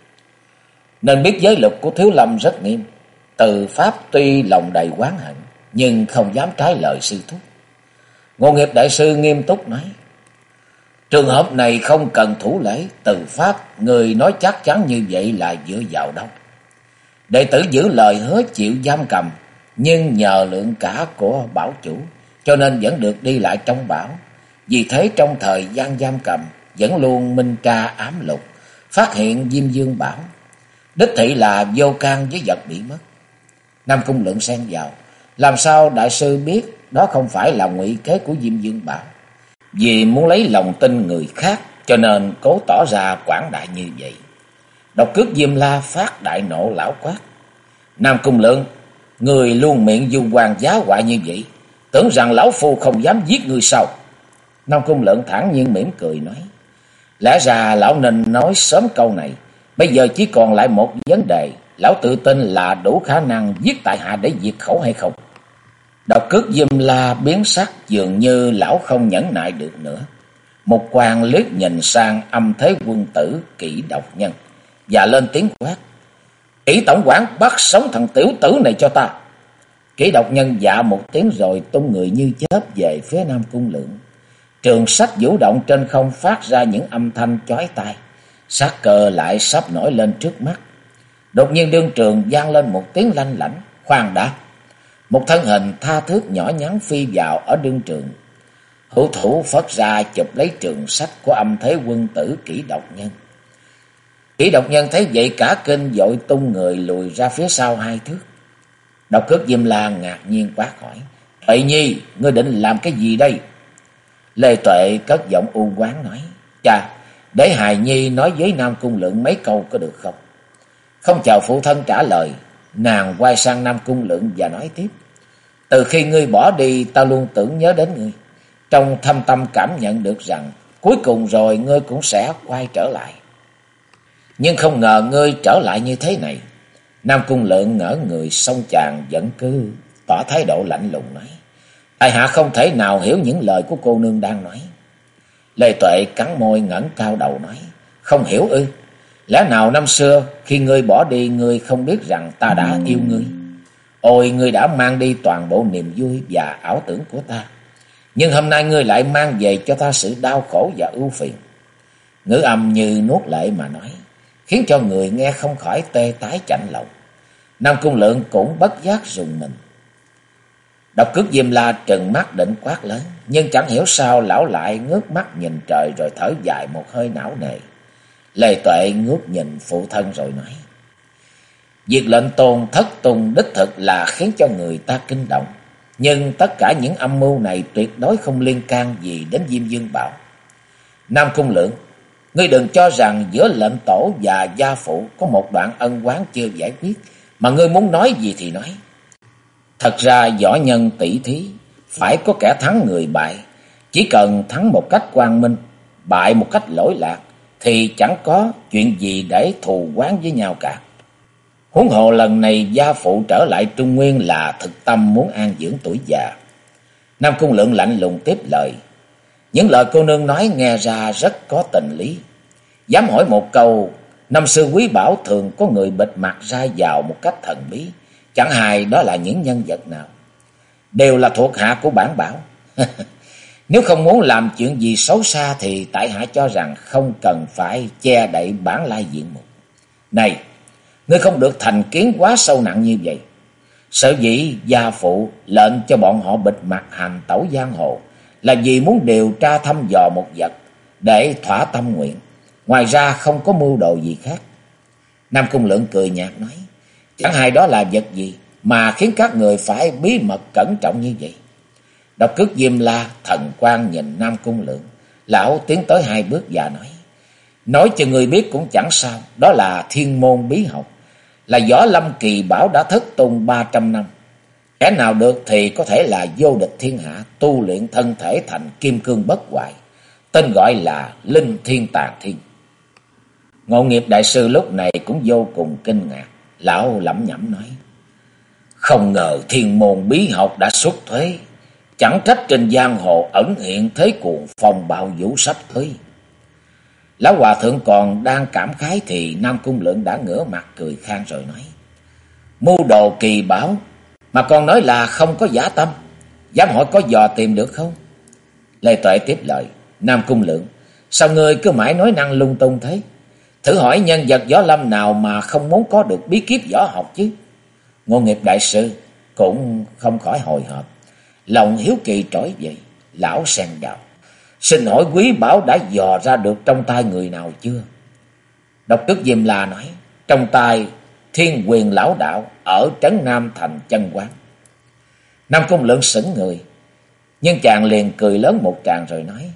Nên biết giới luật của Thiếu Lâm rất nghiêm. Từ Pháp tuy lòng đầy oán hận, nhưng không dám trái lời sư thúc. Ngộ Nghiệp đại sư nghiêm túc nói: trường hợp này không cần thủ lễ. Từ Pháp, người nói chắc chắn như vậy là dựa vào đâu? Đệ tử giữ lời hứa chịu giam cầm, nhưng nhờ lượng cả của bảo chủ, cho nên vẫn được đi lại trong bảo. Vì thế trong thời gian giam cầm, vẫn luôn minh tra ám lục, phát hiện Diêm Dương Bảo, đích thị là vô can với vật bị mất. Nam Cung Lượng xen vào: làm sao đại sư biết đó không phải là ngụy kế của Diêm Dương Bảo? Vì muốn lấy lòng tin người khác, cho nên cố tỏ ra quảng đại như vậy. Độc Cước Diêm La phát đại nộ lão quát: Nam Cung Lượng, người luôn miệng du quan giá họa như vậy, tưởng rằng lão phu không dám giết người sao? Nam Cung Lượng thản nhiên mỉm cười nói: lẽ ra lão nên nói sớm câu này, bây giờ chỉ còn lại một vấn đề, lão tự tin là đủ khả năng giết tại hạ để diệt khẩu hay không? Độc Cước Diêm La biến sắc, dường như lão không nhẫn nại được nữa. Một quan liếc nhìn sang Âm Thế Quân Tử Kỷ Độc Nhân và lên tiếng quát: Kỷ tổng quản, bắt sống thằng tiểu tử này cho ta. Kỷ Độc Nhân dạ một tiếng rồi tung người như chớp về phía Nam Cung Lượng. Trường sách vũ động trên không phát ra những âm thanh chói tai, sát cơ lại sắp nổi lên trước mắt. Đột nhiên đương trường vang lên một tiếng lanh lảnh: khoan đã! Một thân hình tha thước nhỏ nhắn phi vào ở đương trường. Hữu thủ phất ra chụp lấy trường sách của âm thế quân tử Kỷ Độc Nhân. Kỷ Độc Nhân thấy vậy cả kinh, vội tung người lùi ra phía sau 2 thước. Độc Cước Diêm La ngạc nhiên quát hỏi: Tuệ Nhi, ngươi định làm cái gì đây? Lê Tuệ cất giọng u oán nói: Chà, để hài nhi nói với Nam Cung Lượng mấy câu có được không? Không chờ phụ thân trả lời, nàng quay sang Nam Cung Lượng và nói tiếp: Từ khi ngươi bỏ đi, ta luôn tưởng nhớ đến ngươi. Trong thâm tâm cảm nhận được rằng cuối cùng rồi ngươi cũng sẽ quay trở lại. Nhưng không ngờ ngươi trở lại như thế này. Nam Cung Lượng ngỡ người, song chàng vẫn cứ tỏ thái độ lạnh lùng nói: Tại hạ không thể nào hiểu những lời của cô nương đang nói. Lê Tuệ cắn môi ngẩng cao đầu nói: Không hiểu ư? Lẽ nào năm xưa khi ngươi bỏ đi, ngươi không biết rằng ta đã yêu ngươi? Ôi, ngươi đã mang đi toàn bộ niềm vui và ảo tưởng của ta, nhưng hôm nay ngươi lại mang về cho ta sự đau khổ và ưu phiền. Ngữ âm như nuốt lệ mà nói, khiến cho người nghe không khỏi tê tái chạnh lòng. Nam Cung Lượng cũng bất giác rùng mình. Độc Cước Diêm La trừng mắt định quát lớn, nhưng chẳng hiểu sao lão lại ngước mắt nhìn trời rồi thở dài một hơi não nề. Lê Tuệ ngước nhìn phụ thân rồi nói: Việc lệnh tôn thất tung đích thực là khiến cho người ta kinh động, nhưng tất cả những âm mưu này tuyệt đối không liên can gì đến Diêm Dương Bảo. Nam Cung Lượng, ngươi đừng cho rằng giữa lệnh tổ và gia phụ có một đoạn ân oán chưa giải quyết, mà ngươi muốn nói gì thì nói. Thật ra võ nhân tỷ thí phải có kẻ thắng người bại, chỉ cần thắng một cách quang minh, bại một cách lỗi lạc thì chẳng có chuyện gì để thù oán với nhau cả. Huống hồ lần này gia phụ trở lại Trung Nguyên là thực tâm muốn an dưỡng tuổi già. Nam Cung Lượng lạnh lùng tiếp lời: Những lời cô nương nói nghe ra rất có tình lý. Dám hỏi một câu, năm xưa Quý Bảo thường có người bịt mặt ra vào một cách thần bí, chẳng hài đó là những nhân vật nào? Đều là thuộc hạ của bản Bảo. Nếu không muốn làm chuyện gì xấu xa thì tại hạ cho rằng không cần phải che đậy bản lai diện mục. Này, ngươi không được thành kiến quá sâu nặng như vậy. Sở dĩ gia phụ lệnh cho bọn họ bịt mặt hành tẩu giang hồ là vì muốn điều tra thăm dò một vật để thỏa tâm nguyện, ngoài ra không có mưu đồ gì khác. Nam Cung Lượng cười nhạt nói: Chẳng hay đó là vật gì mà khiến các người phải bí mật cẩn trọng như vậy? Độc Cước Diêm La thần quang nhìn Nam Cung Lượng, lão tiến tới 2 bước và nói cho người biết cũng chẳng sao, đó là thiên môn bí học, là võ lâm kỳ bảo đã thất tung 300 năm. Kẻ nào được thì có thể là vô địch thiên hạ, tu luyện thân thể thành kim cương bất hoại, tên gọi là Linh Thiên Tàn Thiên. Ngộ Nghiệp đại sư lúc này cũng vô cùng kinh ngạc, lão lẩm nhẩm nói: Không ngờ thiên môn bí học đã xuất thế, chẳng trách trên giang hồ ẩn hiện thế cuồng phong bạo vũ sắp tới. Lão hòa thượng còn đang cảm khái thì Nam Cung Lượng đã ngửa mặt cười khan rồi nói: Mưu đồ kỳ bảo mà còn nói là không có dã tâm, dám hỏi có dò tìm được không? Lê Tuệ tiếp lời: Nam Cung Lượng, sao ngươi cứ mãi nói năng lung tung thế? Thử hỏi nhân vật võ lâm nào mà không muốn có được bí kíp võ học chứ? Ngộ Nghiệp đại sư cũng không khỏi hồi hộp, lòng hiếu kỳ trỗi dậy. Lão xen vào: Xin hỏi Quý Bảo đã dò ra được trong tay người nào chưa? Độc Cước Diêm La nói: Trong tay Thiên Quyền lão đạo ở trấn Nam thành Chân Quán. Nam Cung Lượng sững người, nhưng chàng liền cười lớn một tràng rồi nói: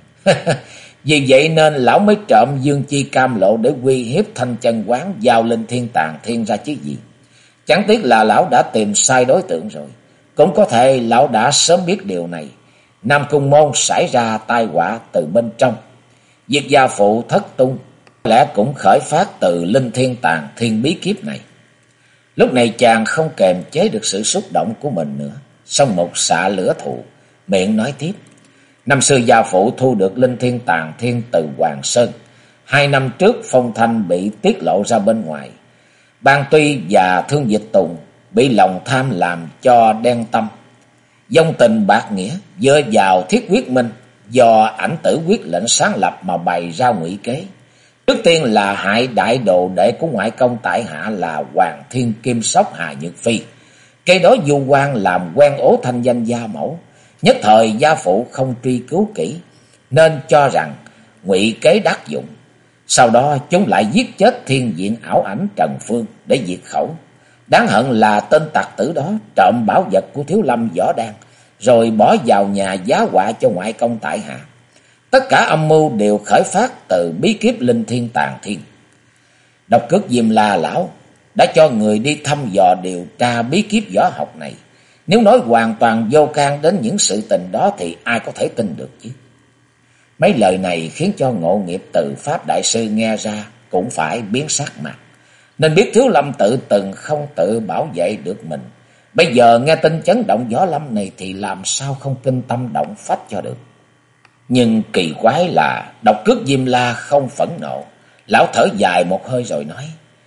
Vì vậy nên lão mới trộm Dương Chi Cam Lộ để uy hiếp Thanh Chân Quán giao Linh Thiên Tàn Thiên ra chứ gì. Chẳng tiếc là lão đã tìm sai đối tượng rồi. Cũng có thể lão đã sớm biết điều này. Nam Cung môn xảy ra tai họa từ bên trong. Việc gia phụ thất tung có lẽ cũng khởi phát từ Linh Thiên Tàn Thiên bí kiếp này. Lúc này chàng không kềm chế được sự xúc động của mình nữa, xong một xạ lửa thù, miệng nói tiếp: Năm xưa gia phụ thu được Linh Thiên Tàn Thiên từ Hoàng Sơn. 2 năm trước phong thanh bị tiết lộ ra bên ngoài. Ban Tuy và Thương Dịch Tùng bị lòng tham làm cho đen tâm, vong tình bạc nghĩa, dựa vào Thiết Quyết Minh do Ảnh Tử quyết lệnh sáng lập mà bày ra ngụy kế. Trước tiên là hại đại đồ đệ của ngoại công tại hạ là Hoàng Thiên Kim Sóc Hà Nhược Phi, Cây đó du quan làm quen ố thanh danh gia mẫu, nhất thời gia phụ không truy cứu kỹ, nên cho rằng ngụy kế đắc dụng. Sau đó chúng lại giết chết thiên diện ảo ảnh Trần Phương để diệt khẩu. Đáng hận là tên tặc tử đó trộm bảo vật của Thiếu Lâm Võ Đan, rồi bỏ vào nhà giá họa cho ngoại công tại hạ. Tất cả âm mưu đều khởi phát từ bí kíp Linh Thiên Tàng Thiên. Độc Cước Diêm La lão đã cho người đi thăm dò điều tra bí kíp võ học này. Nếu nói hoàn toàn vô can đến những sự tình đó thì ai có thể tin được chứ. Mấy lời này khiến cho Ngộ Nghiệp từ Pháp Đại Sư nghe ra cũng phải biến sắc mặt. Nên biết Thiếu Lâm tự từng không tự bảo vệ được mình. Bây giờ nghe tin chấn động võ lâm này thì làm sao không kinh tâm động phách cho được. Nhưng kỳ quái là Độc Cước Diêm La không phẫn nộ. Lão thở dài một hơi rồi nói: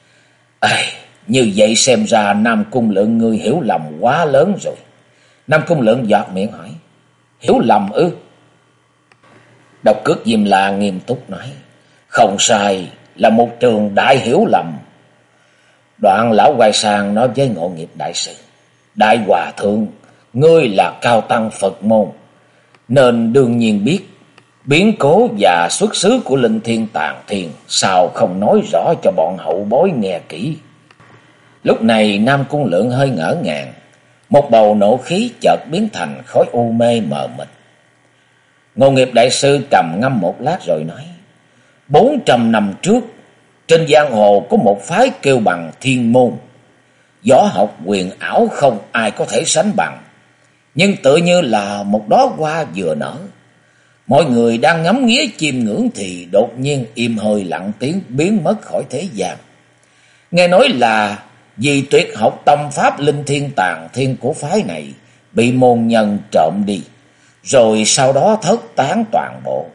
như vậy xem ra Nam Cung Lượng ngươi hiểu lầm quá lớn rồi. Nam Cung Lượng giọt miệng hỏi: Hiểu lầm ư? Độc Cước Diêm La nghiêm túc nói: Không sai, là một trường đại hiểu lầm. Đoạn lão quay sang nói với Ngộ Nghiệp đại sư: Đại hòa thượng, ngươi là cao tăng Phật môn, nên đương nhiên biết biến cố và xuất xứ của Linh Thiên Tàng Thiên, sao không nói rõ cho bọn hậu bối nghe kỹ. Lúc này Nam Cung Lượng hơi ngỡ ngàng, một bầu nộ khí chợt biến thành khói u mê mờ mịt. Ngộ Nghiệp đại sư trầm ngâm một lát rồi nói: 400 năm trước, trên giang hồ có một phái kêu bằng Thiên Môn, võ học huyền ảo không ai có thể sánh bằng, nhưng tựa như là một đóa hoa vừa nở. Mọi người đang ngắm nghía chiêm ngưỡng thì đột nhiên im hơi lặng tiếng biến mất khỏi thế gian. Nghe nói là vì tuyệt học tâm pháp Linh Thiên Tàng Thiên của phái này bị môn nhân trộm đi, rồi sau đó thất tán toàn bộ.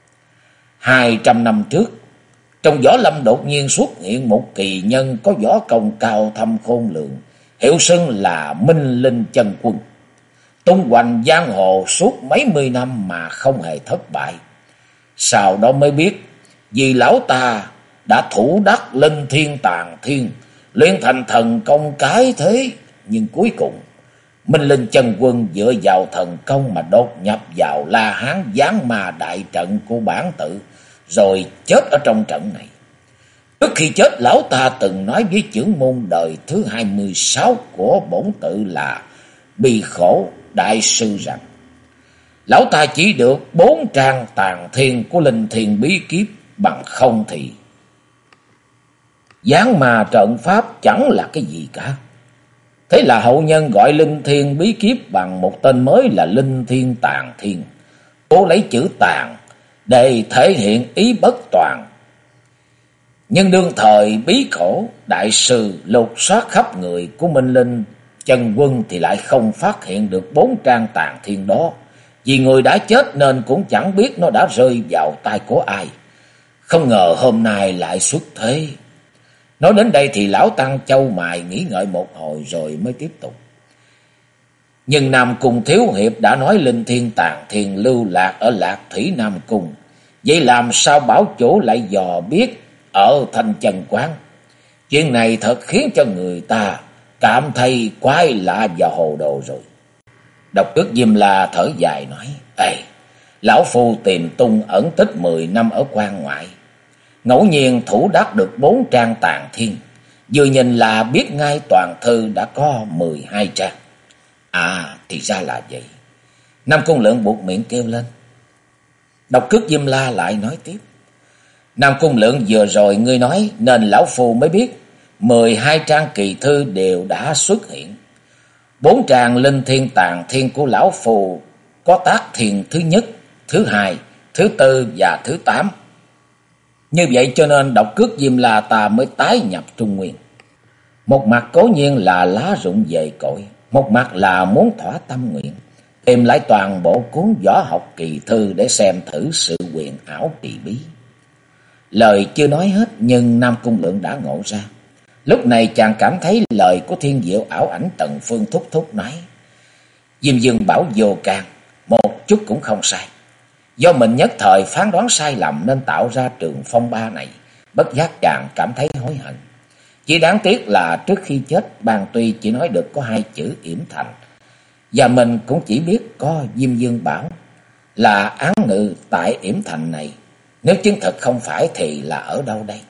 200 năm trước, trong võ lâm đột nhiên xuất hiện một kỳ nhân có võ công cao thâm khôn lường, hiệu xưng là Minh Linh Chân Quân, tung hoành giang hồ suốt mấy mươi năm mà không hề thất bại. Sau đó mới biết, vì lão ta đã thủ đắc Linh Thiên Tàng Thiên, luyện thành thần công cái thế, nhưng cuối cùng Minh Linh Chân Quân dựa vào thần công mà đột nhập vào La Hán giáng ma đại trận của bản tự, rồi chết ở trong trận này. Trước khi chết, lão ta từng nói với trưởng môn đời thứ 26 của bổn tự là Bi Khổ đại sư rằng lão ta chỉ được 4 trang tàng thiên của Linh Thiên bí kíp, bằng không thì giáng ma trận pháp chẳng là cái gì cả. Thế là hậu nhân gọi Linh Thiên bí kíp bằng một tên mới là Linh Thiên Tàng Thiên, cố lấy chữ tàng để thể hiện ý bất toàn. Nhưng đương thời Bí Khổ đại sư lục soát khắp người của Minh Linh Chân Quân thì lại không phát hiện được 4 trang tàng thiên đó. Vì người đã chết nên cũng chẳng biết nó đã rơi vào tay của ai. Không ngờ hôm nay lại xuất thế. Nói đến đây thì lão tăng châu mày nghĩ ngợi một hồi rồi mới tiếp tục: Nhưng Nam Cung thiếu hiệp đã nói Linh Thiên Tàng Thiên lưu lạc ở Lạc Thủy Nam Cung, vậy làm sao bảo chủ lại dò biết ở Thanh Chân Quán? Chuyện này thật khiến cho người ta cảm thấy quái lạ và hồ đồ rồi. Độc Cước Diêm La thở dài nói: lão phu tìm tung ẩn tích 10 năm ở quan ngoại, ngẫu nhiên thủ đắc được 4 trang tàng thiên, vừa nhìn là biết ngay toàn thư đã có 12 trang. Thì ra là vậy. Nam Cung Lượng buột miệng kêu lên. Độc Cước Diêm La lại nói tiếp: Nam Cung Lượng, vừa rồi ngươi nói nên lão phu mới biết 12 trang kỳ thư đều đã xuất hiện. 4 trang Linh Thiên Tàng Thiên của lão phu có tác thiền thứ nhất, thứ hai, thứ tư và thứ 8. Như vậy cho nên Độc Cước Diêm La ta mới tái nhập Trung Nguyên. Một mặt cố nhiên là lá rụng về cội, một mặt là muốn thỏa tâm nguyện, tìm lại toàn bộ cuốn võ học kỳ thư để xem thử sự huyền ảo kỳ bí. Lời chưa nói hết nhưng Nam Cung Lượng đã ngộ ra. Lúc này chàng cảm thấy lời của Thiên Diệu ảo ảnh Tần Phương thúc thúc nói: Diêm Dương bảo vô can, một chút cũng không sai. Do mình nhất thời phán đoán sai lầm nên tạo ra trường phong ba này, bất giác chàng cảm thấy hối hận. Chỉ đáng tiếc là trước khi chết, Bàn Tuy chỉ nói được có 2 chữ Yểm Thành. Và mình cũng chỉ biết có Diêm Dương Bảo là án ngự tại Yểm Thành này. Nếu chứng thực không phải thì là ở đâu đây?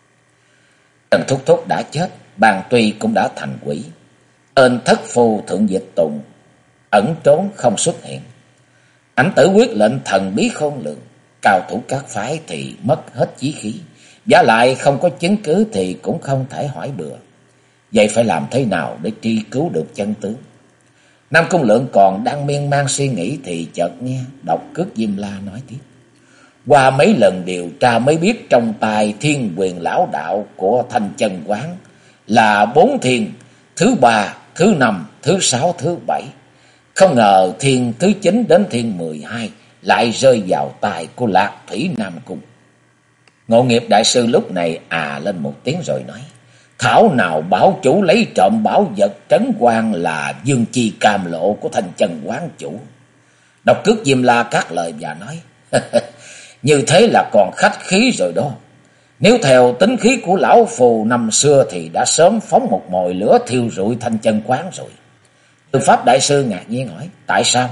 Trần Thúc Thúc đã chết, Bàn Tuy cũng đã thành quỷ. Tên thất phu Thượng Dịch Tùng ẩn trốn không xuất hiện. Ảnh tử quyết lệnh thần bí khôn lường, cao thủ các phái thì mất hết chí khí. Giả lại không có chứng cứ thì cũng không thể hỏi bừa. Vậy phải làm thế nào để tri cứu được chân tướng? Nam Cung Lượng còn đang miên man suy nghĩ thì chợt nghe Độc Cước Diêm La nói tiếp. Qua mấy lần điều tra mới biết trong tài Thiên Quyền Lão Đạo của Thanh Chân Quán là 4 thiên, thứ 3, thứ 5, thứ 6, thứ 7. Không ngờ thiên thứ 9 đến thiên 12 lại rơi vào tay của Lạc Thủy Nam Cung. Ngộ Nghiệp đại sư lúc này lên một tiếng rồi nói. Thảo nào bảo chủ lấy trộm bảo vật trấn quan là Dương Chi Cam Lộ của Thanh Chân Quán chủ. Độc Cước Diêm La cắt lời và nói. Như thế là còn khách khí rồi đó. Nếu theo tính khí của lão phù năm xưa thì đã sớm phóng một mồi lửa thiêu rụi Thanh Chân Quán rồi. Tư Pháp đại sư ngạc nhiên hỏi. Tại sao?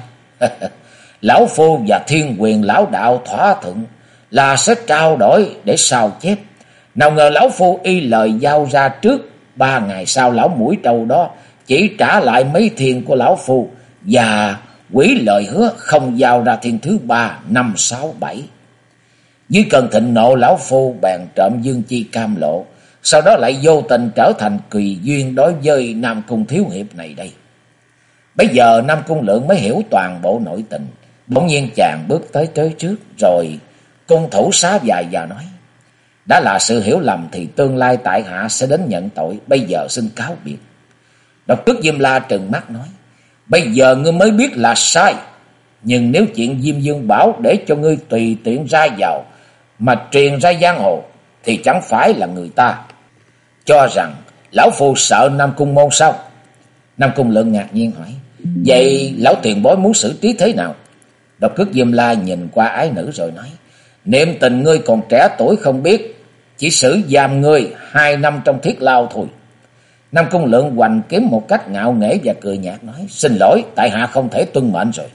Lão phu và Thiên Quyền Lão Đạo thỏa thuận là sẽ trao đổi để sao chép. Nào ngờ lão phu y lời giao ra trước, 3 ngày sau lão mũi trâu đó chỉ trả lại mấy thiên của lão phu và quỷ lời hứa không giao ra thiên thứ 3, 5, 6, 7. Dưới cơn thịnh nộ, lão phu bèn trộm Dương Chi Cam Lộ, sau đó lại vô tình trở thành kỳ duyên đối với Nam Cung thiếu hiệp này đây. Bây giờ Nam Cung Lượng mới hiểu toàn bộ nội tình. Bỗng nhiên chàng bước tới trước rồi cung thủ xá dài và nói. Đã là sự hiểu lầm thì tương lai tại hạ sẽ đến nhận tội. Bây giờ xin cáo biệt. Độc Cước Diêm La trừng mắt nói. Bây giờ ngươi mới biết là sai. Nhưng nếu chuyện Diêm Dương Bảo để cho ngươi tùy tiện ra vào mà truyền ra giang hồ thì chẳng phải là người ta cho rằng lão phu sợ Nam Cung môn sao? Nam Cung Lượng ngạc nhiên hỏi. Vậy lão tiền bối muốn xử trí thế nào? Độc Cước Diêm La nhìn qua ái nữ rồi nói. Niệm tình ngươi còn trẻ tuổi không biết, chỉ xử giam ngươi 2 năm trong thiết lao thôi. Nam Cung Lượng hoành kiếm một cách ngạo nghễ và cười nhạt nói. Xin lỗi, tại hạ không thể tuân mệnh rồi.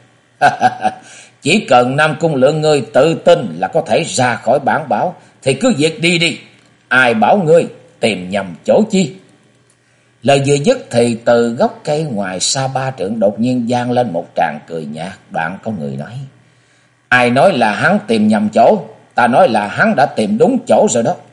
Chỉ cần Nam Cung Lượng ngươi tự tin là có thể ra khỏi bản bảo thì cứ việc đi đi. Ai bảo ngươi tìm nhầm chỗ chi? Lời vừa dứt thì từ gốc cây ngoài xa 3 trượng đột nhiên vang lên một tràng cười nhạt. Đoạn có người nói. Ai nói là hắn tìm nhầm chỗ? Ta nói là hắn đã tìm đúng chỗ rồi đó.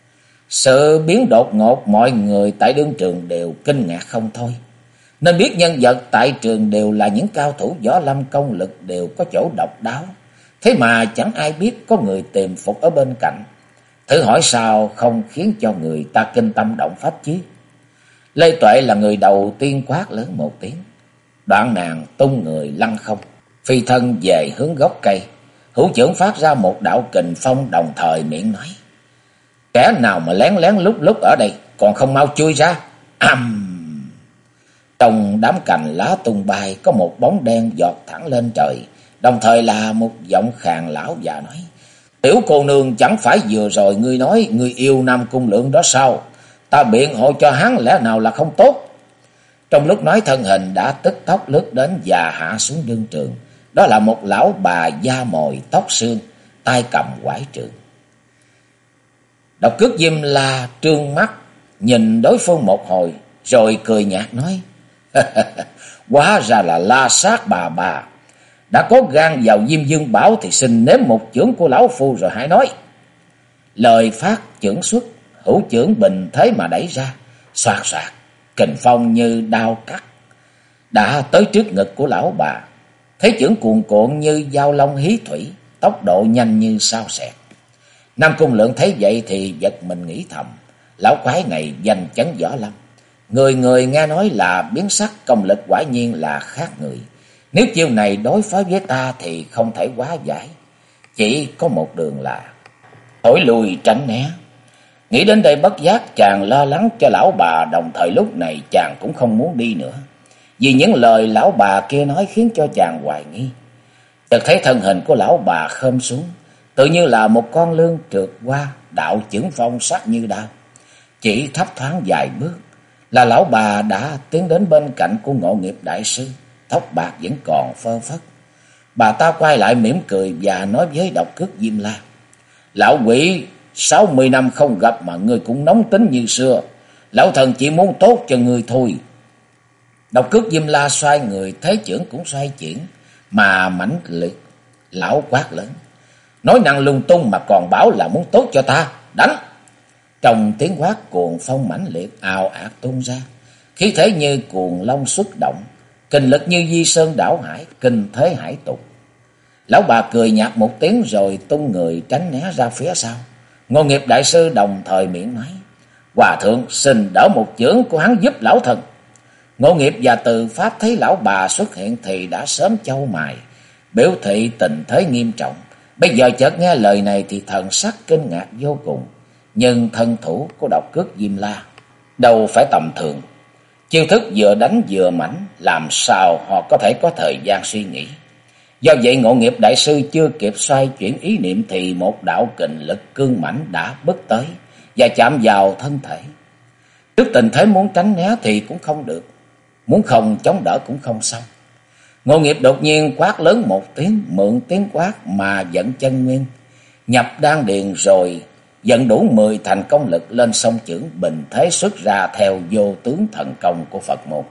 Sự biến đột ngột, mọi người tại đương trường đều kinh ngạc không thôi. Nên biết nhân vật tại trường đều là những cao thủ võ lâm công lực, đều có chỗ độc đáo. Thế mà chẳng ai biết có người tìm phục ở bên cạnh. Thử hỏi sao không khiến cho người ta kinh tâm động phách chứ? Lê Tuệ là người đầu tiên quát lớn một tiếng. Đoạn nàng tung người lăn không, phi thân về hướng gốc cây. Hữu trưởng phát ra một đạo kình phong, đồng thời miệng nói. Kẻ nào mà lén lén lúc lúc ở đây còn không mau chui ra. Trong đám cành lá tung bay có một bóng đen giọt thẳng lên trời, đồng thời là một giọng khàn lão già nói. Tiểu cô nương, chẳng phải vừa rồi ngươi nói ngươi yêu Nam Cung Lượng đó sao? Ta biện hộ cho hắn, lẽ nào là không tốt? Trong lúc nói, thân hình đã tức tốc lướt đến và hạ xuống đương trường. Đó là một lão bà da mồi tóc xương, tay cầm quải trượng. Độc Cước Diêm La trương mắt nhìn đối phương một hồi rồi cười nhạt nói. Hóa ra là La Sát bà. Đã có gan vào Diêm Dương Bảo thì xin nếm một chưởng của lão phu rồi hãy nói. Lời phát chưởng xuất, hữu chưởng bình thế mà đẩy ra, xoạt xoạt, kình phong như đao cắt đã tới trước ngực của lão bà. Thế chưởng cuồn cuộn như dao long hí thủy, tốc độ nhanh như sao xẹt. Nam Cung Lượng thấy vậy thì giật mình nghĩ thầm. Lão quái này danh chấn võ lâm, người người nghe nói là biến sắc, công lực quả nhiên là khác người. Nếu chiêu này đối phó với ta thì không thể quá giải, chỉ có một đường là thổi lùi tránh né. Nghĩ đến đây bất giác chàng lo lắng cho lão bà, đồng thời lúc này chàng cũng không muốn đi nữa, vì những lời lão bà kia nói khiến cho chàng hoài nghi. Chợt thấy thân hình của lão bà khom xuống, tự như là một con lươn trượt qua, đạo chưởng phong sắc như đao. Chỉ thấp thoáng vài bước là lão bà đã tiến đến bên cạnh của Ngộ Nghiệp đại sư, tóc bạc vẫn còn phơ phất. Bà ta quay lại mỉm cười và nói với Độc Cước Diêm La: "Lão quỷ, 60 năm không gặp mà ngươi cũng nóng tính như xưa. Lão thần chỉ muốn tốt cho ngươi thôi." Độc Cước Diêm La xoay người, thế chưởng cũng xoay chuyển mà mãnh liệt. Lão quát lớn: "Nói năng lung tung mà còn bảo là muốn tốt cho ta, đánh!" Trong tiếng quát, cuồng phong mãnh liệt ào ạt tung ra, khí thế như cuồng long xuất động, kình lực như di sơn đảo hải, kinh thế hải tục. Lão bà cười nhạt một tiếng rồi tung người tránh né ra phía sau. Ngộ Nghiệp đại sư đồng thời miệng nói: "Hòa thượng xin đỡ một chưởng của hắn giúp lão thần." Ngộ Nghiệp và Từ Pháp thấy lão bà xuất hiện thì đã sớm chau mày, biểu thị tình thế nghiêm trọng. Bây giờ chợt nghe lời này thì thần sắc kinh ngạc vô cùng. Nhưng thân thủ của Độc Cước Diêm La đâu phải tầm thường, chiêu thức vừa đánh vừa mãnh, làm sao họ có thể có thời gian suy nghĩ. Do vậy Ngộ Nghiệp đại sư chưa kịp xoay chuyển ý niệm thì một đạo kình lực cương mãnh đã bước tới và chạm vào thân thể. Trước tình thế muốn tránh né thì cũng không được, muốn không chống đỡ cũng không xong. Ngộ Nghiệp đột nhiên quát lớn một tiếng, mượn tiếng quát mà dẫn chân nguyên nhập đan điền, rồi dẫn đủ 10 thành công lực lên song chưởng bình thế xuất ra theo vô tướng thần công của Phật môn.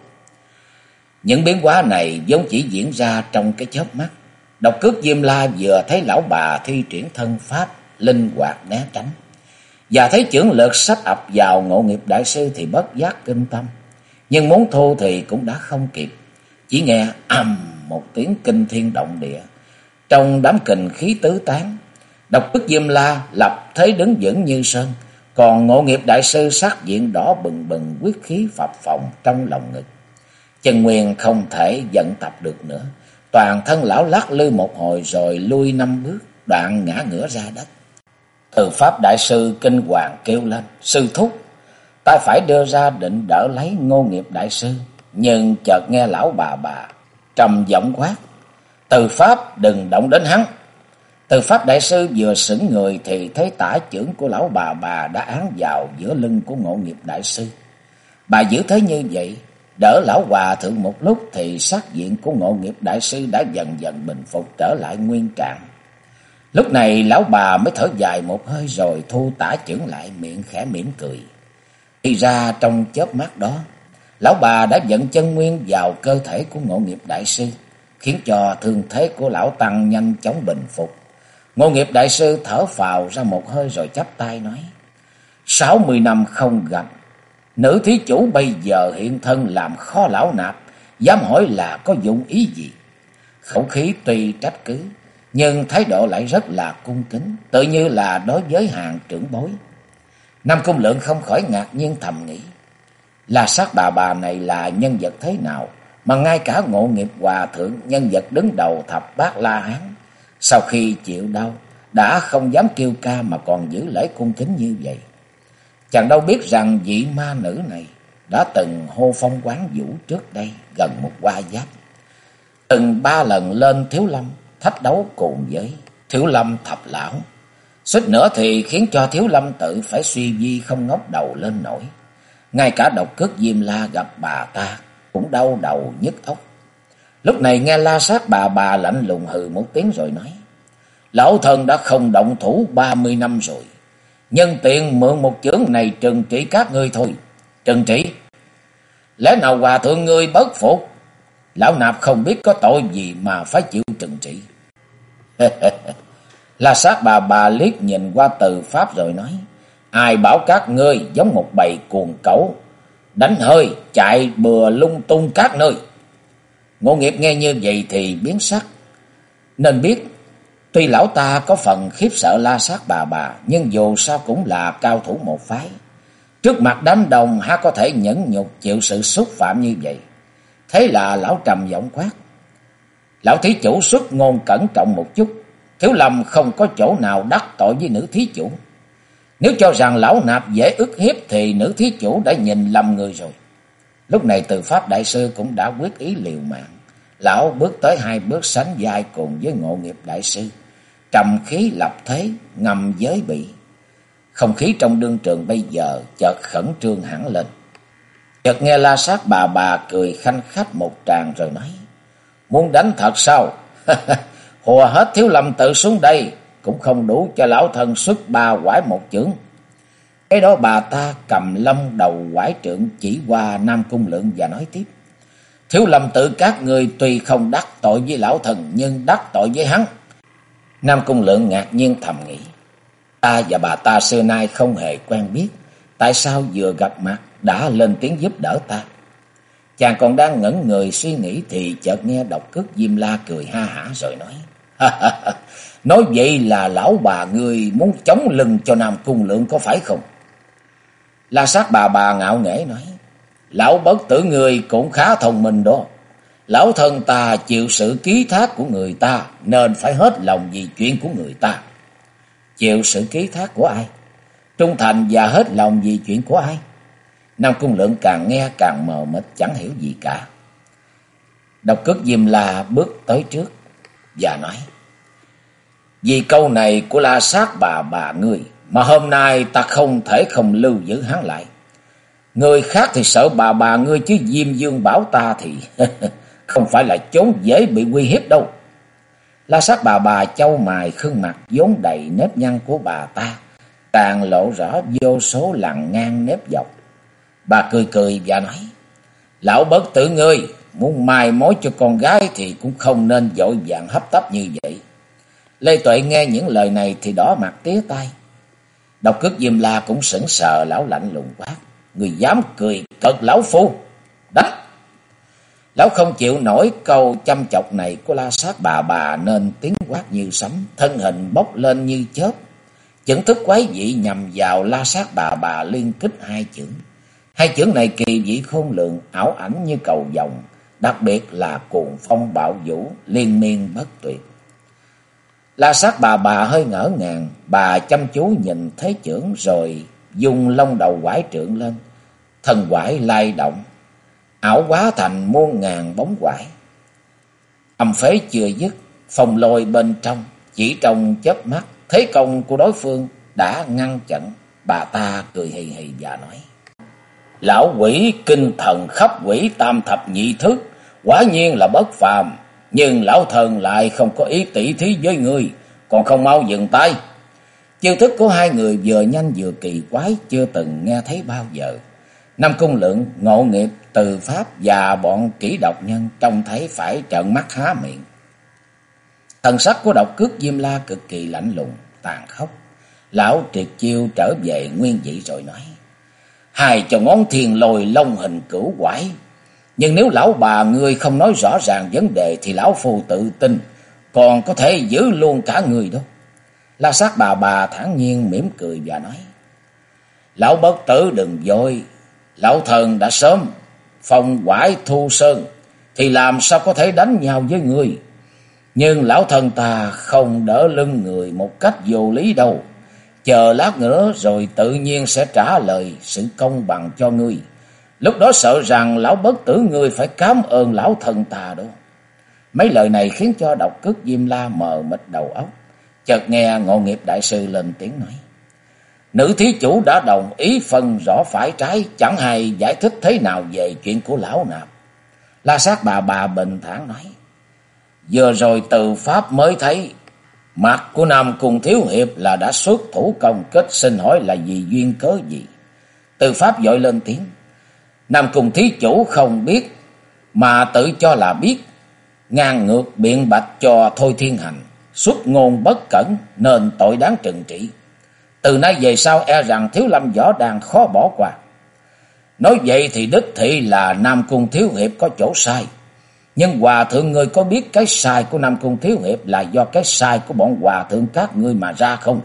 Những biến hóa này vốn chỉ diễn ra trong cái chớp mắt. Độc Cước Diêm La vừa thấy lão bà thi triển thân pháp linh hoạt né tránh, và thấy chưởng lực sách ập vào Ngộ Nghiệp đại sư thì bất giác kinh tâm, nhưng muốn thu thì cũng đã không kịp. Chỉ nghe ầm một tiếng kinh thiên động địa, trong đám kình khí tứ tán. Độc Cước Diêm La lập thế đứng vững như sơn, còn Ngộ Nghiệp đại sư sắc diện đỏ bừng bừng, quyết khí phập phồng trong lòng ngực. Chân nguyên không thể vận tập được nữa, toàn thân lão lắc lư một hồi rồi lui 5 bước, đoạn ngã ngửa ra đất. Từ Pháp đại sư kinh hoàng kêu lên: "Sư thúc!" Tay phải đưa ra định đỡ lấy Ngộ Nghiệp đại sư, nhưng chợt nghe lão bà trầm giọng quát: "Từ Pháp, đừng động đến hắn!" Từ Pháp đại sư vừa sững người thì thấy tả chưởng của lão bà đã án vào giữa lưng của Ngộ Nghiệp đại sư. Bà giữ thế như vậy, đỡ lão hòa thượng một lúc thì sắc diện của Ngộ Nghiệp đại sư đã dần dần bình phục trở lại nguyên trạng. Lúc này lão bà mới thở dài một hơi rồi thu tả chưởng lại, miệng khẽ mỉm cười. Thì ra trong chớp mắt đó, lão bà đã dẫn chân nguyên vào cơ thể của Ngộ Nghiệp đại sư, khiến cho thương thế của lão tăng nhanh chóng bình phục. Ngộ Nghiệp đại sư thở phào ra một hơi rồi chắp tay nói: 60 năm không gặp, nữ thí chủ bây giờ hiện thân làm khó lão nạp, dám hỏi là có dụng ý gì? Khẩu khí tuy trách cứ, nhưng thái độ lại rất là cung kính, tự như là đối với hàng trưởng bối. Nam Cung Lượng không khỏi ngạc nhiên thầm nghĩ: La Sát bà này là nhân vật thế nào mà ngay cả Ngộ Nghiệp hòa thượng, nhân vật đứng đầu thập bát La Hán, sau khi chịu đau đã không dám kêu ca mà còn giữ lễ cung kính như vậy. Chàng đâu biết rằng vị ma nữ này đã từng hô phong quán vũ trước đây gần một hoa giáp, từng 3 lần lên Thiếu Lâm thách đấu cùng với Thiếu Lâm thập lão, suýt nữa thì khiến cho Thiếu Lâm tự phải suy vi không ngóc đầu lên nổi. Ngay cả Độc Cước Diêm La gặp bà ta cũng đau đầu nhức óc. Lúc này nghe La Sát bà lạnh lùng hừ một tiếng rồi nói: Lão thần đã không động thủ 30 năm rồi, nhân tiện mượn một chưởng này trừng trị các ngươi thôi. Trừng trị? Lẽ nào hòa thượng ngươi bất phục? Lão nạp không biết có tội gì mà phải chịu trừng trị. La Sát bà liếc nhìn qua Từ Pháp rồi nói: Ai bảo các ngươi giống một bầy cuồng cẩu, đánh hơi chạy bừa lung tung các nơi. Ngộ Nghiệp nghe như vậy thì biến sắc, nên biết tuy lão ta có phần khiếp sợ La Sát bà, nhưng dù sao cũng là cao thủ một phái. Trước mặt đám đông há có thể nhẫn nhục chịu sự xúc phạm như vậy. Thế là lão trầm giọng quát: Lão thí chủ xuất ngôn cẩn trọng một chút, Thiếu Lâm không có chỗ nào đắc tội với nữ thí chủ. Nếu cho rằng lão nạp dễ ức hiếp thì nữ thí chủ đã nhìn lầm người rồi. Lúc này Từ Pháp đại sư cũng đã quyết ý liều mạng. Lão bước tới 2 bước sánh vai cùng với Ngộ Nghiệp đại sư, trầm khí lập thế ngầm giới bị. Không khí trong đương trường bây giờ chợt khẩn trương hẳn lên. Chợt nghe La Sát bà cười khanh khách một tràng rồi nói: Muốn đánh thật sao? Hùa hết Thiếu Lâm Tự xuống đây cũng không đủ cho lão thân xuất 3 quải một chưởng. Cái đó bà ta cầm long đầu quải trượng chỉ qua Nam Cung Lượng và nói tiếp: Thiếu Lâm Tự các người tuy không đắc tội với lão thần, nhưng đắc tội với hắn. Nam Cung Lượng ngạc nhiên thầm nghĩ: ta và bà ta xưa nay không hề quen biết, tại sao vừa gặp mặt đã lên tiếng giúp đỡ ta? Chàng còn đang ngẩn người suy nghĩ thì chợt nghe Độc Cước Diêm La cười ha hả rồi nói: nói vậy là lão bà ngươi muốn chống lưng cho Nam Cung Lượng có phải không? La Sát bà ngạo nghễ nói: lão bất tử ngươi cũng khá thông minh đó. Lão thân ta chịu sự ký thác của người ta nên phải hết lòng vì chuyện của người ta. Chịu sự ký thác của ai? Trung thành và hết lòng vì chuyện của ai? Nam Cung Lượng càng nghe càng mờ mịt chẳng hiểu gì cả. Độc Cước Diêm La bước tới trước và nói: vì câu này của La Sát bà ngươi mà hôm nay ta không thể không lưu giữ hắn lại. Người khác thì sợ bà ngươi, chứ Diêm Dương bảo ta thì không phải là chốn dễ bị uy hiếp đâu. La Sát bà chau mày, khương mặt vốn đầy nếp nhăn của bà ta càng lộ rõ vô số lằn ngang nếp dọc. Bà cười cười và nói: lão bất tử ngươi muốn mai mối cho con gái thì cũng không nên vội vàng hấp tấp như vậy. Lê Tuệ nghe những lời này thì đỏ mặt tía tai. Độc Cước Diêm La cũng sững sờ, lão lạnh lùng quát: người dám cười cợt lão phu, đánh! Lão không chịu nổi câu chăm chọc này của La Sát bà nên tiếng quát như sấm, thân hình bốc lên như chớp, chưởng thức quái dị nhằm vào La Sát bà liên kích 2 chưởng. 2 chưởng này kỳ dị khôn lường, ảo ảnh như cầu vồng, đặc biệt là cuồng phong bạo vũ, liên miên bất tuyệt. La Sát bà hơi ngỡ ngàng, bà chăm chú nhìn thế chưởng rồi dùng long đầu quải trượng lên, thần quải lay động, ảo hóa thành muôn ngàn bóng quải. Âm phế chưa dứt, phong lôi bên trong chỉ trong chớp mắt, thế công của đối phương đã ngăn chặn. Bà ta cười hì hì và nói: lão quỷ kinh thần khắp quỷ tam thập nhị thức, quả nhiên là bất phàm, nhưng lão thần lại không có ý tỷ thí với ngươi, còn không mau dừng tay. Chiêu thức của hai người vừa nhanh vừa kỳ quái, chưa từng nghe thấy bao giờ. Nam Cung Lượng, Ngộ Nghiệp, Từ Pháp và bọn kỹ độc nhân trông thấy phải trợn mắt há miệng. Thần sắc của Độc Cước Diêm La cực kỳ lạnh lùng, tàn khốc. Lão triệt chiêu trở về nguyên vị rồi nói: hai cho ngón thiền lồi long hình cửu quải, nhưng nếu lão bà ngươi không nói rõ ràng vấn đề thì lão phu tự tin còn có thể giữ luôn cả người đó. La Sát bà thản nhiên mỉm cười và nói: lão bất tử đừng vội, lão thần đã sớm phong quải thu sơn thì làm sao có thể đánh nhau với ngươi. Nhưng lão thần ta không đỡ lưng người một cách vô lý đâu. Chờ lát nữa rồi tự nhiên sẽ trả lời sự công bằng cho ngươi. Lúc đó sợ rằng lão bất tử ngươi phải cảm ơn lão thần ta đó. Mấy lời này khiến cho Độc Cước Diêm La mờ mịt đầu óc. Chợt nghe Ngộ Nghiệp đại sư lên tiếng nói: nữ thí chủ đã đồng ý phân rõ phải trái, chẳng hay giải thích thế nào về chuyện của lão nạp. La Sát bà bình thản nói: vừa rồi Từ Pháp mới thấy mặt của Nam Cung thiếu hiệp là đã xuất thủ công kích, xin hỏi là vì duyên cớ gì? Từ Pháp vội lên tiếng: Nam Cung thí chủ không biết mà tự cho là biết, ngang ngược biện bạch cho Thôi Thiên Hành, xuất ngôn bất cẩn nên tội đáng trừng trị. Từ nay về sau e rằng Thiếu Lâm võ đang khó bỏ qua. Nói vậy thì đích thị là Nam Cung thiếu hiệp có chỗ sai. Nhưng hòa thượng ngươi có biết cái sai của Nam Cung thiếu hiệp là do cái sai của bọn hòa thượng các ngươi mà ra không?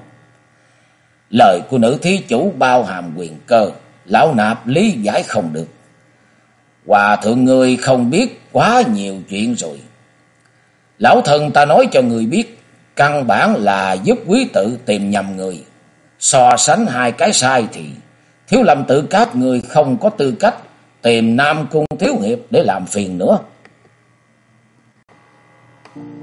Lời của nữ thí chủ bao hàm quyền cơ, lão nạp lý giải không được. Hòa thượng ngươi không biết quá nhiều chuyện rồi. Lão thần ta nói cho người biết, căn bản là giúp quý tự tìm nhầm người. So sánh hai cái sai thì Thiếu Lâm tự các người không có tư cách tìm Nam Cung thiếu hiệp để làm phiền nữa.